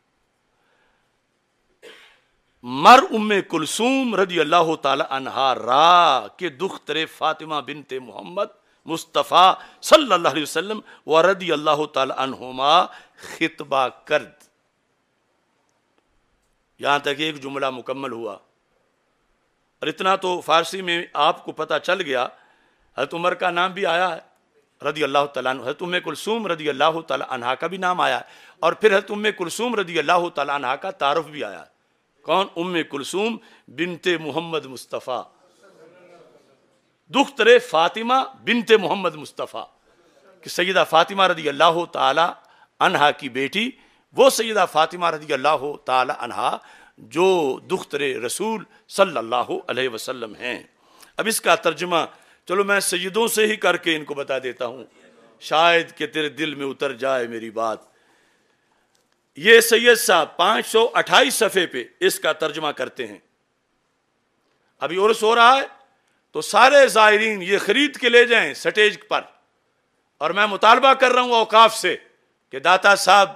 مر ام کلثوم رضی اللہ تعالی عنہا را کہ دختر فاطمہ بنت محمد مصطفیٰ صلی اللہ علیہ وسلم و رضی اللہ تعالی عنہما خطبہ کرد. یہاں تک ایک جملہ مکمل ہوا، اور اتنا تو فارسی میں آپ کو پتہ چل گیا. حضرت عمر کا نام بھی آیا ہے رضی اللہ تعالیٰ عنہ، حضرت ام کلثوم رضی اللہ تعالیٰ عنہا کا بھی نام آیا ہے، اور پھر حضرت ام کلثوم رضی اللہ تعالیٰ عنہا کا تعارف بھی آیا ہے. کون؟ ام کلثوم بنت محمد مصطفیٰ، دختر فاطمہ بنت محمد مصطفیٰ، کہ سیدہ فاطمہ رضی اللہ تعالی عنہا کی بیٹی، وہ سیدہ فاطمہ رضی اللہ تعالی عنہا جو دختر رسول صلی اللہ علیہ وسلم ہیں. اب اس کا ترجمہ چلو میں سیدوں سے ہی کر کے ان کو بتا دیتا ہوں، شاید کہ تیرے دل میں اتر جائے میری بات. یہ سید صاحب 528 صفحے پہ اس کا ترجمہ کرتے ہیں. ابھی عرس ہو رہا ہے تو سارے زائرین یہ خرید کے لے جائیں سٹیج پر، اور میں مطالبہ کر رہا ہوں اوقاف سے کہ داتا صاحب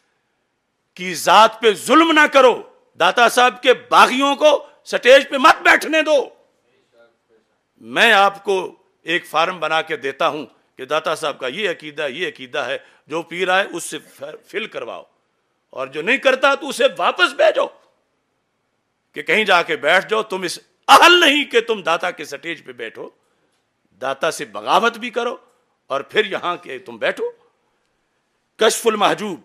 کی ذات پہ ظلم نہ کرو، داتا صاحب کے باغیوں کو سٹیج پہ مت بیٹھنے دو. میں آپ کو ایک فارم بنا کے دیتا ہوں کہ داتا صاحب کا یہ عقیدہ ہے، جو پیر آئے اس سے فل کرواؤ، اور جو نہیں کرتا تو اسے واپس بھیجو کہ کہیں جا کے بیٹھ جاؤ. تم اس اہل نہیں کہ تم داتا کے سٹیج پہ بیٹھو، داتا سے بغاوت بھی کرو اور پھر یہاں کے تم بیٹھو. کشف المحجوب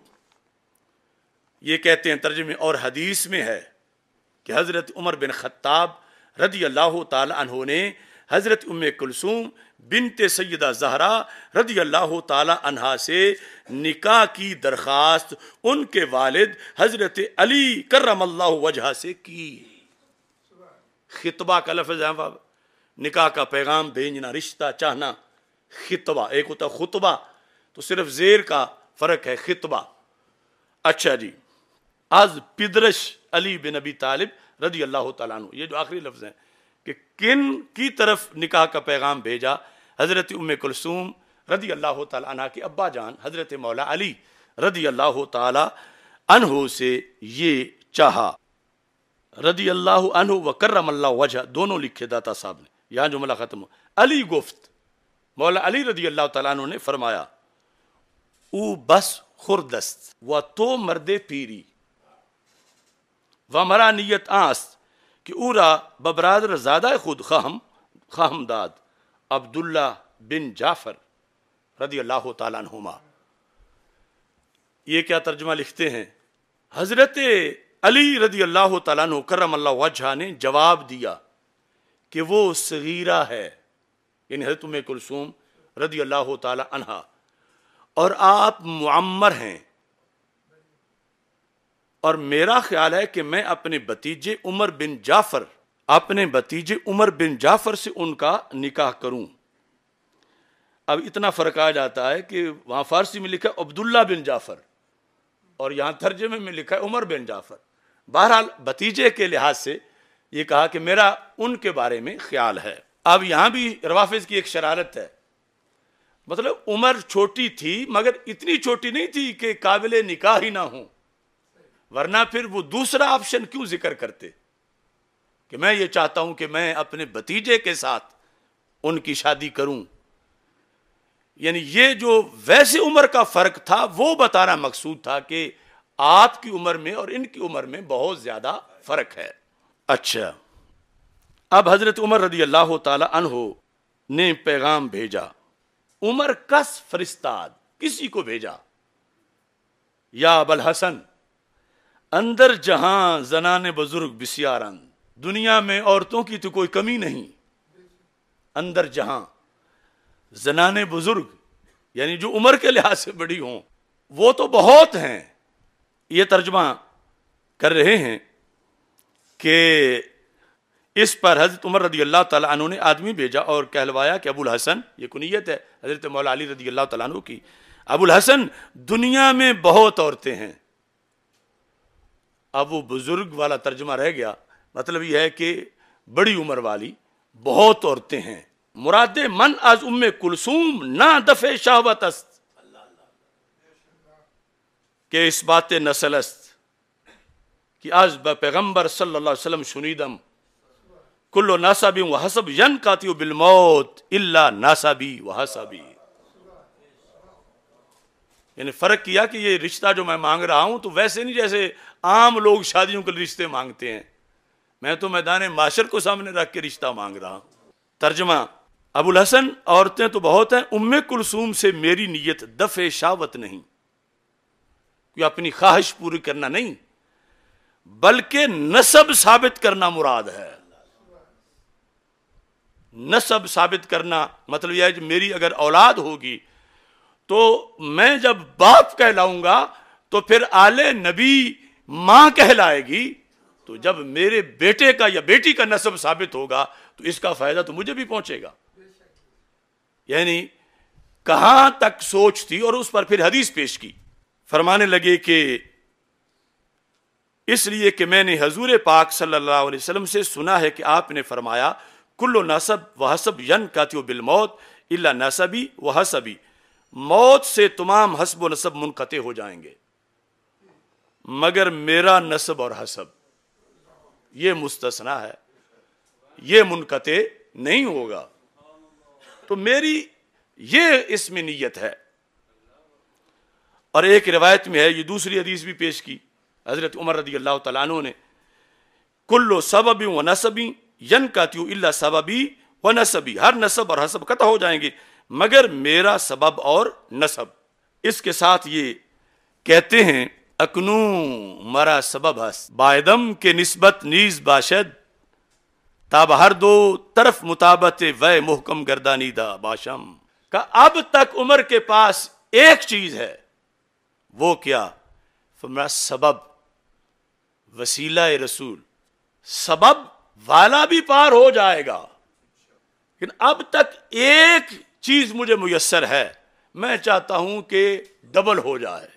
یہ کہتے ہیں ترجمے، اور حدیث میں ہے کہ حضرت عمر بن خطاب رضی اللہ تعالی عنہ نے حضرت ام کلثوم بنت سیدہ زہرا رضی اللہ تعالی عنہا سے نکاح کی درخواست ان کے والد حضرت علی کرم اللہ وجہہ سے کی. خطبہ کا لفظ ہے بابا، نکاح کا پیغام بھیجنا، رشتہ چاہنا. خطبہ ایک ہوتا خطبہ، تو صرف زیر کا فرق ہے، خطبہ. اچھا جی، از پدرش علی بن ابی طالب رضی اللہ تعالیٰ عنہ، یہ جو آخری لفظ ہیں کہ کن کی طرف نکاح کا پیغام بھیجا؟ حضرت ام کلثوم رضی اللہ تعالیٰ عنہ کے ابا جان حضرت مولا علی رضی اللہ تعالیٰ عنہ سے یہ چاہا. رضی اللہ عنہ و کرم اللہ وجہ دونوں لکھے داتا صاحب نے. یہاں جملہ ختم ہو. علی گفت، مولا علی رضی اللہ تعالیٰ عنہ نے فرمایا، او بس خردست و تو مرد پیری و مرا نیت آست کہ او را ببرادر زادہ خود خواہم داد عبداللہ بن جعفر رضی اللہ تعالیٰ عنہما. یہ کیا ترجمہ لکھتے ہیں؟ حضرت علی رضی اللہ تعالیٰ عنہ کرم اللہ وجہہ نے جواب دیا کہ وہ صغیرہ ہے، یعنی حضرت ام کلثوم رضی اللہ تعالیٰ عنہ، اور آپ معمر ہیں، اور میرا خیال ہے کہ میں اپنے بھتیجے عمر بن جعفر سے ان کا نکاح کروں. اب اتنا فرق آ جاتا ہے کہ وہاں فارسی میں لکھا عبداللہ بن جعفر اور یہاں ترجمے میں لکھا ہے عمر بن جعفر. بہرحال بھتیجے کے لحاظ سے یہ کہا کہ میرا ان کے بارے میں خیال ہے. اب یہاں بھی روافظ کی ایک شرارت ہے، مطلب عمر چھوٹی تھی مگر اتنی چھوٹی نہیں تھی کہ قابل نکاح ہی نہ ہوں، ورنہ پھر وہ دوسرا آپشن کیوں ذکر کرتے کہ میں یہ چاہتا ہوں کہ میں اپنے بھتیجے کے ساتھ ان کی شادی کروں. یعنی یہ جو ویسے عمر کا فرق تھا وہ بتانا مقصود تھا کہ آپ کی عمر میں اور ان کی عمر میں بہت زیادہ فرق ہے. اچھا، اب حضرت عمر رضی اللہ تعالی عنہ نے پیغام بھیجا. عمر کس فرستاد، کسی کو بھیجا. یا ابل حسن اندر جہاں زنان بزرگ بسیارند، دنیا میں عورتوں کی تو کوئی کمی نہیں، اندر جہاں زنان بزرگ یعنی جو عمر کے لحاظ سے بڑی ہوں وہ تو بہت ہیں۔ یہ ترجمہ کر رہے ہیں کہ اس پر حضرت عمر رضی اللہ تعالیٰ عنہ نے آدمی بھیجا اور کہلوایا کہ ابو الحسن، یہ کنیت ہے حضرت مولا علی رضی اللہ تعالیٰ عنہ کی، ابو الحسن دنیا میں بہت عورتیں ہیں۔ اب وہ بزرگ والا ترجمہ رہ گیا، مطلب یہ ہے کہ بڑی عمر والی بہت عورتیں ہیں۔ مراد من از ام کلثوم نہ دفع شہوت است، کہ اس بات نسل است کہ از با پیغمبر صلی اللہ علیہ وسلم شنیدم کل ناسبی و حسب ینقطع بالموت الا ناسبی و حسبی۔ یعنی فرق کیا کہ یہ رشتہ جو میں مانگ رہا ہوں تو ویسے نہیں جیسے عام لوگ شادیوں کے رشتے مانگتے ہیں، میں تو میدان معاشر کو سامنے رکھ کے رشتہ مانگ رہا ہوں۔ ترجمہ ابو الحسن عورتیں تو بہت ہیں، ام کلثوم سے میری نیت دفع شہوت نہیں، یہ اپنی خواہش پوری کرنا نہیں بلکہ نسب ثابت کرنا مراد ہے۔ نسب ثابت کرنا مطلب یہ ہے کہ میری اگر اولاد ہوگی تو میں جب باپ کہلاؤں گا تو پھر آل نبی ماں کہلائے گی، تو جب میرے بیٹے کا یا بیٹی کا نسب ثابت ہوگا تو اس کا فائدہ تو مجھے بھی پہنچے گا۔ یعنی کہاں تک سوچ تھی، اور اس پر پھر حدیث پیش کی، فرمانے لگے کہ اس لیے کہ میں نے حضور پاک صلی اللہ علیہ وسلم سے سنا ہے کہ آپ نے فرمایا کل نسب و حسب ینقطع بالموت الا نسبی و حسبی، موت سے تمام حسب و نسب منقطع ہو جائیں گے مگر میرا نسب اور حسب یہ مستثنا ہے، یہ منقطع نہیں ہوگا۔ تو میری یہ اس میں نیت ہے۔ اور ایک روایت میں ہے، یہ دوسری حدیث بھی پیش کی حضرت عمر رضی اللہ تعالیٰ عنہ نے، کل سبب و نسبی ینقطع الا سببی و نسبی، ہر نسب اور حسب قطع ہو جائیں گے مگر میرا سبب اور نسب۔ اس کے ساتھ یہ کہتے ہیں اکنو مرا سبب ہست بائدم کے نسبت نیز باشد تاب ہر دو طرف مطابت وے محکم گردانیدہ باشم، کہ اب تک عمر کے پاس ایک چیز ہے، وہ کیا؟ فرمایا سبب، وسیلہ رسول، سبب والا بھی پار ہو جائے گا لیکن اب تک ایک چیز مجھے میسر ہے، میں چاہتا ہوں کہ ڈبل ہو جائے،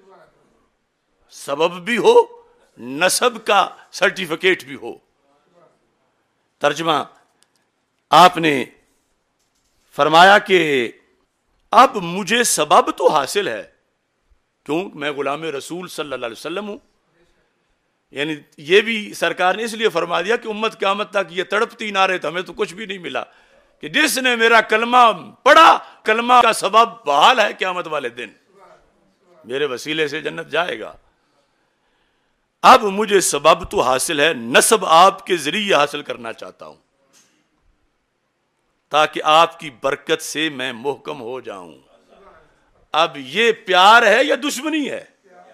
سبب بھی ہو نسب کا سرٹیفکیٹ بھی ہو۔ ترجمہ آپ نے فرمایا کہ اب مجھے سبب تو حاصل ہے، کیوں؟ میں غلام رسول صلی اللہ علیہ وسلم ہوں۔ یعنی یہ بھی سرکار نے اس لیے فرما دیا کہ امت قیامت تک یہ تڑپتی نہ رہے تو ہمیں تو کچھ بھی نہیں ملا، کہ جس نے میرا کلمہ پڑھا کلمہ کا سبب بحال ہے قیامت والے دن، میرے وسیلے سے جنت جائے گا۔ اب مجھے سبب تو حاصل ہے، نسب آپ کے ذریعے حاصل کرنا چاہتا ہوں تاکہ آپ کی برکت سے میں محکم ہو جاؤں۔ اب یہ پیار ہے یا دشمنی ہے؟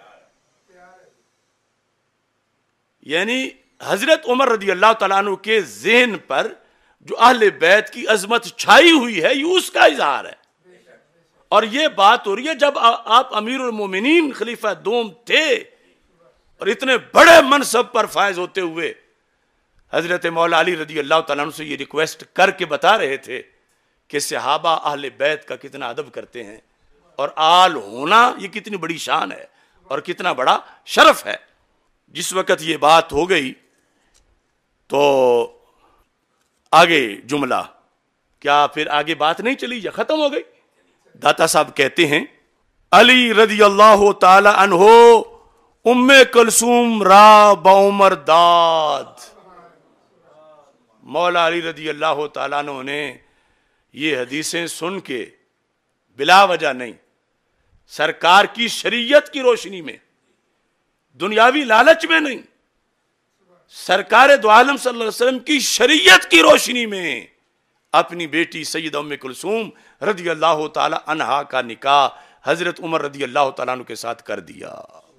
یعنی حضرت عمر رضی اللہ تعالیٰ عنہ کے ذہن پر جو اہل بیت کی عظمت چھائی ہوئی ہے یہ اس کا اظہار ہے، اور یہ بات ہو رہی ہے جب آپ امیر المومنین خلیفہ دوم تھے اور اتنے بڑے منصب پر فائز ہوتے ہوئے حضرت مولا علی رضی اللہ تعالیٰ عنہ سے یہ ریکویسٹ کر کے بتا رہے تھے کہ صحابہ اہل بیت کا کتنا ادب کرتے ہیں اور آل ہونا یہ کتنی بڑی شان ہے اور کتنا بڑا شرف ہے۔ جس وقت یہ بات ہو گئی تو آگے جملہ کیا پھر آگے بات نہیں چلی یا ختم ہو گئی؟ داتا صاحب کہتے ہیں علی رضی اللہ تعالی عنہ ام کلثوم را بعمر داد، مولا علی رضی اللہ تعالیٰ عنہ نے یہ حدیثیں سن کے بلا وجہ نہیں، سرکار کی شریعت کی روشنی میں، دنیاوی لالچ میں نہیں، سرکار دو عالم صلی اللہ علیہ وسلم کی شریعت کی روشنی میں اپنی بیٹی سیدہ ام کلثوم رضی اللہ تعالی عنہا کا نکاح حضرت عمر رضی اللہ تعالیٰ عنہ کے ساتھ کر دیا۔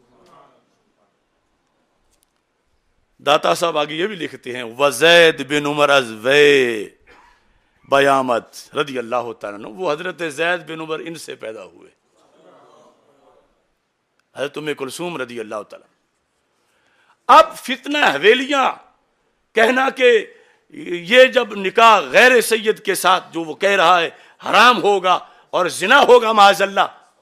داتا صاحب آگے یہ بھی لکھتے ہیں وزید بن عمر از وے بیامت رضی اللہ تعالیٰ عنہ، وہ حضرت زید بن عمر ان سے پیدا ہوئے، حضرت ام کلثوم رضی اللہ تعالیٰ۔ اب فتنہ حویلیاں کہنا کہ یہ جب نکاح غیر سید کے ساتھ جو وہ کہہ رہا ہے حرام ہوگا اور زنا ہوگا معاذ اللہ،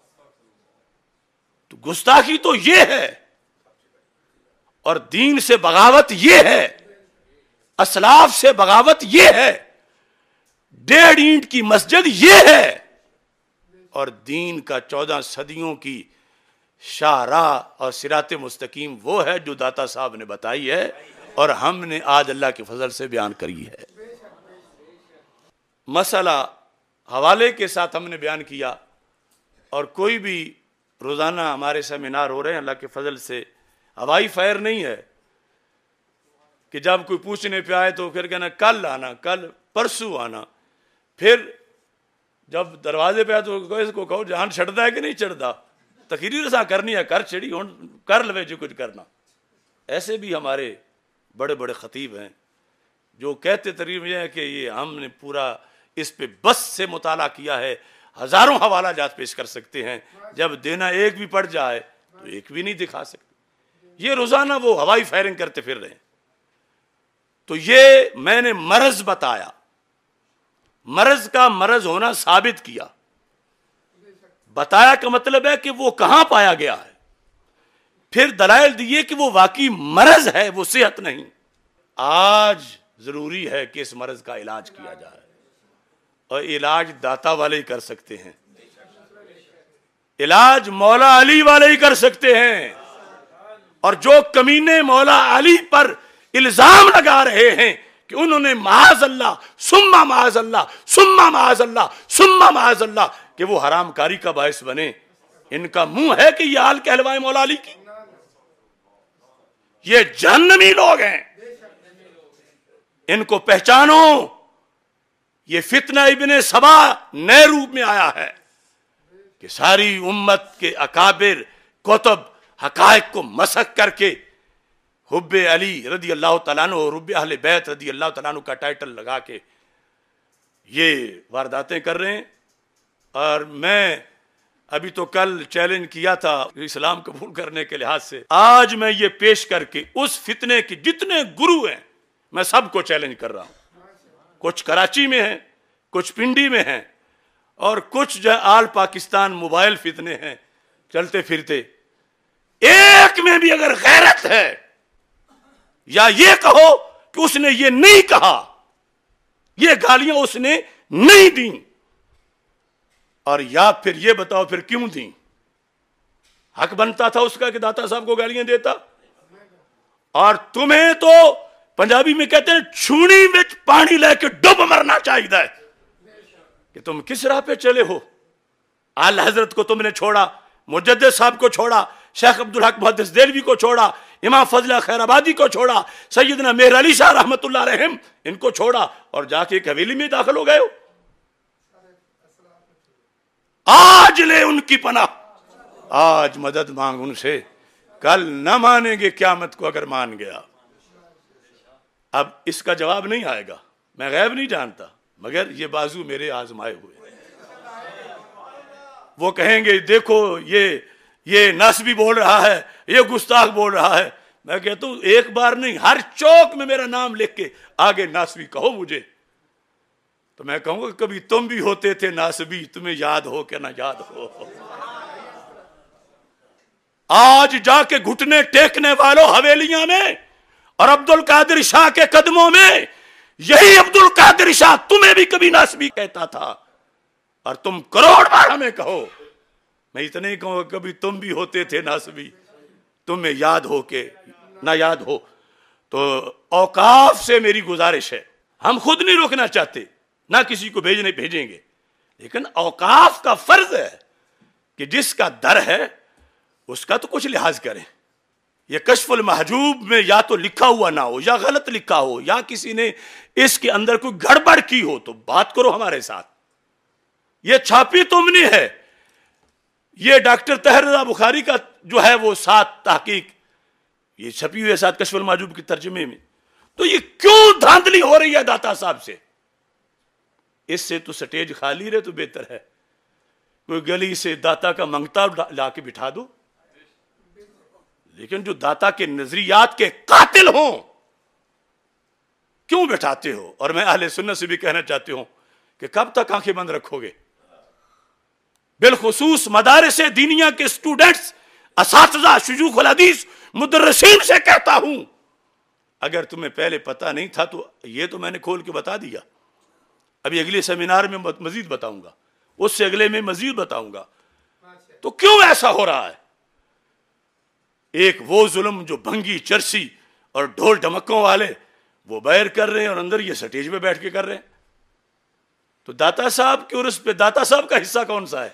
تو گستاخی تو یہ ہے، اور دین سے بغاوت یہ ہے، اسلاف سے بغاوت یہ ہے، 1.5 اینٹ کی مسجد یہ ہے، اور دین کا 14 صدیوں کی شاہراہ اور صراط مستقیم وہ ہے جو داتا صاحب نے بتائی ہے اور ہم نے آج اللہ کے فضل سے بیان کری ہے۔ مسئلہ حوالے کے ساتھ ہم نے بیان کیا، اور کوئی بھی روزانہ ہمارے سیمینار ہو رہے ہیں اللہ کے فضل سے، ہوائی فائر نہیں ہے کہ جب کوئی پوچھنے پہ آئے تو پھر کہنا کل آنا، کل پرسوں آنا، پھر جب دروازے پہ آئے تو اس کو کہو جہان چڑھتا ہے کہ نہیں چڑھتا، تقریر رساں کرنی ہے کر چڑھی ہوں کر لوے جو کچھ کرنا۔ ایسے بھی ہمارے بڑے بڑے خطیب ہیں جو کہتے تقریر یہ ہے کہ یہ ہم نے پورا اس پہ بس سے مطالعہ کیا ہے، ہزاروں حوالہ جات پیش کر سکتے ہیں، جب دینا ایک بھی پڑ جائے تو ایک بھی نہیں دکھا سکتے۔ یہ روزانہ وہ ہوائی فائرنگ کرتے پھر رہے ہیں۔ تو یہ میں نے مرض بتایا، مرض کا مرض ہونا ثابت کیا، بتایا کا مطلب ہے کہ وہ کہاں پایا گیا ہے، پھر دلائل دیے کہ وہ واقعی مرض ہے، وہ صحت نہیں۔ آج ضروری ہے کہ اس مرض کا علاج کیا جائے، اور علاج داتا والے ہی کر سکتے ہیں، علاج مولا علی والے ہی کر سکتے ہیں، اور جو کمینے مولا علی پر الزام لگا رہے ہیں کہ انہوں نے معاذ اللہ ثم معاذ اللہ ثم معاذ اللہ ثم معاذ اللہ کہ وہ حرام کاری کا باعث بنے، ان کا منہ ہے کہ یہ حال کہلوائے مولا علی کی؟ یہ جہنمی لوگ ہیں، ان کو پہچانو۔ یہ فتنہ ابن سبا نئے روپ میں آیا ہے کہ ساری امت کے اکابر کتب حقائق کو مسخ کر کے حب علی رضی اللہ تعالیٰ عنہ اور حب اہل بیت رضی اللہ تعالیٰ عنہ کا ٹائٹل لگا کے یہ وارداتیں کر رہے ہیں۔ اور میں ابھی تو کل چیلنج کیا تھا اسلام قبول کرنے کے لحاظ سے، آج میں یہ پیش کر کے اس فتنے کے جتنے گرو ہیں میں سب کو چیلنج کر رہا ہوں، کچھ کراچی میں ہیں، کچھ پنڈی میں ہیں، اور کچھ جو آل پاکستان موبائل فتنے ہیں چلتے پھرتے۔ ایک میں بھی اگر غیرت ہے، یا یہ کہو کہ اس نے یہ نہیں کہا، یہ گالیاں اس نے نہیں دیں، اور یا پھر یہ بتاؤ پھر کیوں دیں؟ حق بنتا تھا اس کا کہ داتا صاحب کو گالیاں دیتا؟ اور تمہیں تو پنجابی میں کہتے ہیں چھونی وچ پانی لے کے ڈب مرنا چاہیے کہ تم کس راہ پہ چلے ہو۔ اعلی حضرت کو تم نے چھوڑا، مجدد صاحب کو چھوڑا، شیخ عبدالحق محدث دہلوی کو چھوڑا، امام فضلہ خیر آبادی کو چھوڑا، سیدنا مہر علی شاہ رحمت اللہ علیہم ان کو چھوڑا، اور جا کے ایک حویلی میں داخل ہو گئے ہو۔ آج لے ان کی پناہ، آج مدد مانگ ان سے، کل نہ مانیں گے قیامت کو اگر مان گیا۔ اب اس کا جواب نہیں آئے گا، میں غیب نہیں جانتا، مگر یہ بازو میرے آزمائے ہوئے۔ وہ کہیں گے دیکھو یہ نسبی بول رہا ہے، یہ گستاخ بول رہا ہے۔ میں کہتا ہوں ایک بار نہیں، ہر چوک میں میرا نام لکھ کے آگے ناسبی کہو مجھے، تو میں کہوں گا کبھی تم بھی ہوتے تھے ناسبی، تمہیں یاد ہو کہ نہ یاد ہو۔ آج جا کے گھٹنے ٹیکنے والوں حویلیاں میں اور عبد القادر شاہ کے قدموں میں، یہی عبد القادر شاہ تمہیں بھی کبھی ناسبی کہتا تھا، اور تم کروڑ بار ہمیں کہو، میں اتنے ہی کہوں گا کبھی تم بھی ہوتے تھے ناسبی، تمہیں یاد ہو کہ نہ یاد ہو۔ تو اوقاف سے میری گزارش ہے، ہم خود نہیں روکنا چاہتے، نہ کسی کو بھیجیں گے، لیکن اوقاف کا فرض ہے کہ جس کا در ہے اس کا تو کچھ لحاظ کریں۔ یہ کشف المحجوب میں یا تو لکھا ہوا نہ ہو، یا غلط لکھا ہو، یا کسی نے اس کے اندر کوئی گڑبڑ کی ہو، تو بات کرو ہمارے ساتھ۔ یہ چھاپی تم نے ہے، یہ ڈاکٹر طاہر رضا بخاری کا جو ہے وہ 7 تحقیق یہ چھپی ہوئی ہے 7 کشف المحجوب کے ترجمے میں. تو یہ کیوں دھاندلی ہو رہی ہے داتا صاحب سے؟ اس سے تو سٹیج خالی رہے تو بہتر ہے. کوئی گلی سے داتا کا منگتا لا کے بٹھا دو. لیکن جو داتا کے نظریات کے قاتل ہوں کیوں بٹھاتے ہو؟ اور میں اہل سنت سے بھی کہنا چاہتی ہوں کہ کب تک آنکھیں بند رکھو گے؟ بالخصوص مدارس دینیہ کے اسٹوڈنٹس، اساتذہ، شیوخ الحدیث، مدرسین سے کہتا ہوں، اگر تمہیں پہلے پتہ نہیں تھا تو یہ تو میں نے کھول کے بتا دیا. ابھی اگلے سیمینار میں مزید بتاؤں گا، اس سے اگلے میں مزید بتاؤں گا. تو کیوں ایسا ہو رہا ہے؟ ایک وہ ظلم جو بھنگی چرسی اور ڈھول ڈھمکوں والے وہ باہر کر رہے ہیں اور اندر یہ سٹیج پہ بیٹھ کے کر رہے ہیں. تو داتا صاحب کے عرس پہ داتا صاحب کا حصہ کون سا ہے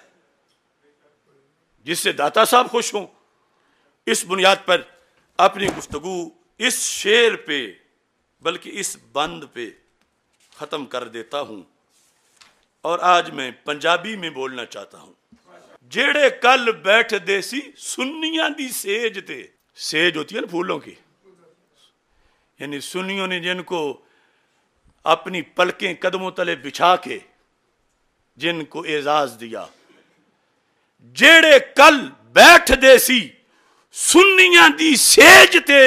جس سے داتا صاحب خوش ہوں؟ اس بنیاد پر اپنی گفتگو اس شعر پہ بلکہ اس بند پہ ختم کر دیتا ہوں. اور آج میں پنجابی میں بولنا چاہتا ہوں. جیڑے کل بیٹھ دیسی سنیاں دی سیج تے. سیج ہوتی ہے نا پھولوں کی، یعنی سنیوں نے جن کو اپنی پلکیں قدموں تلے بچھا کے جن کو اعزاز دیا. جیڑے کل بیٹھ دیسی سنیاں دی سیج تے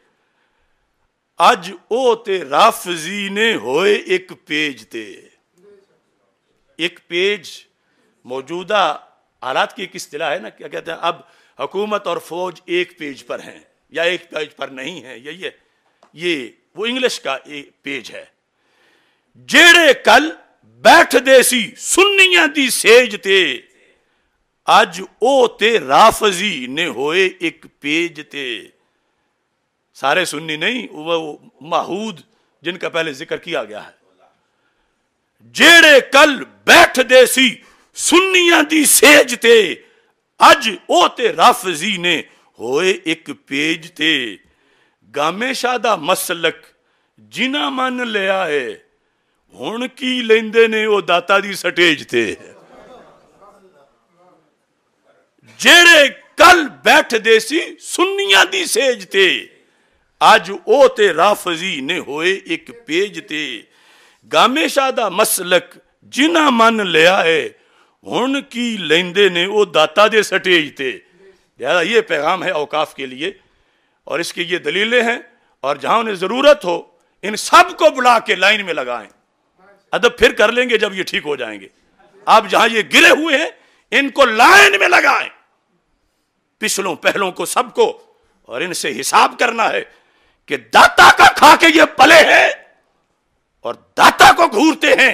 اج او تے رافضی نے ہوئے ایک پیج تے. ایک پیج موجودہ حالات کی ایک اصطلاح ہے نا، کیا کہتے ہیں، اب حکومت اور فوج ایک پیج پر ہیں یا ایک پیج پر نہیں ہیں. یہ وہ انگلش کا ایک پیج ہے. جیڑے کل بیٹھ دیسی سنیاں دی سیج تے اج او تے رافضی نے ہوئے ایک پیج تے. سارے سنی نہیں، وہ ماحود جن کا پہلے ذکر کیا گیا ہے. جیڑے کل بیٹھ دیسی سنیاں دی سیج تے اج او تے رافضی نے ہوئے ایک پیج تے. گامے شادہ مسلک جنہ من لیا ہے ہن کی لیندے نے او داتا دی سٹیج تے. جیڑے کل بیٹھ دیسی سنیاں دی سیج تے اج او تے رافضی نے ہوئے ایک پیج تے. گامے شادہ مسلک جنہ من لیا ہے ہن کی لیندے نے او داتا دے سٹیج تے. یہ پیغام ہے اوقاف کے لیے اور اس کی یہ دلیلیں ہیں. اور جہاں انہیں ضرورت ہو ان سب کو بلا کے لائن میں لگائیں. ادب پھر کر لیں گے جب یہ ٹھیک ہو جائیں گے. آپ جہاں یہ گرے ہوئے ہیں ان کو لائن میں لگائیں، پچھلوں پہلوں کو سب کو، اور ان سے حساب کرنا ہے کہ داتا کا کھا کے یہ پلے ہیں اور داتا کو گھورتے ہیں.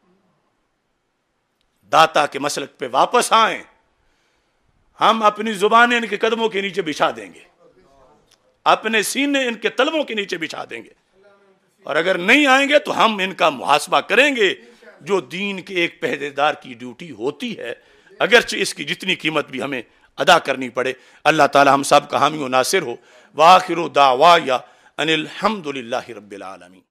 داتا کے مسلک پہ واپس آئیں. ہم اپنی زبانیں ان کے قدموں کے نیچے بچھا دیں گے، اپنے سینے ان کے تلووں کے نیچے بچھا دیں گے. اور اگر نہیں آئیں گے تو ہم ان کا محاسبہ کریں گے جو دین کے ایک پہرےدار کی ڈیوٹی ہوتی ہے، اگرچہ اس کی جتنی قیمت بھی ہمیں ادا کرنی پڑے. اللہ تعالی ہم سب کا حامی و ناصر ہو. وآخر دعوایا ان الحمد للہ رب العالمین.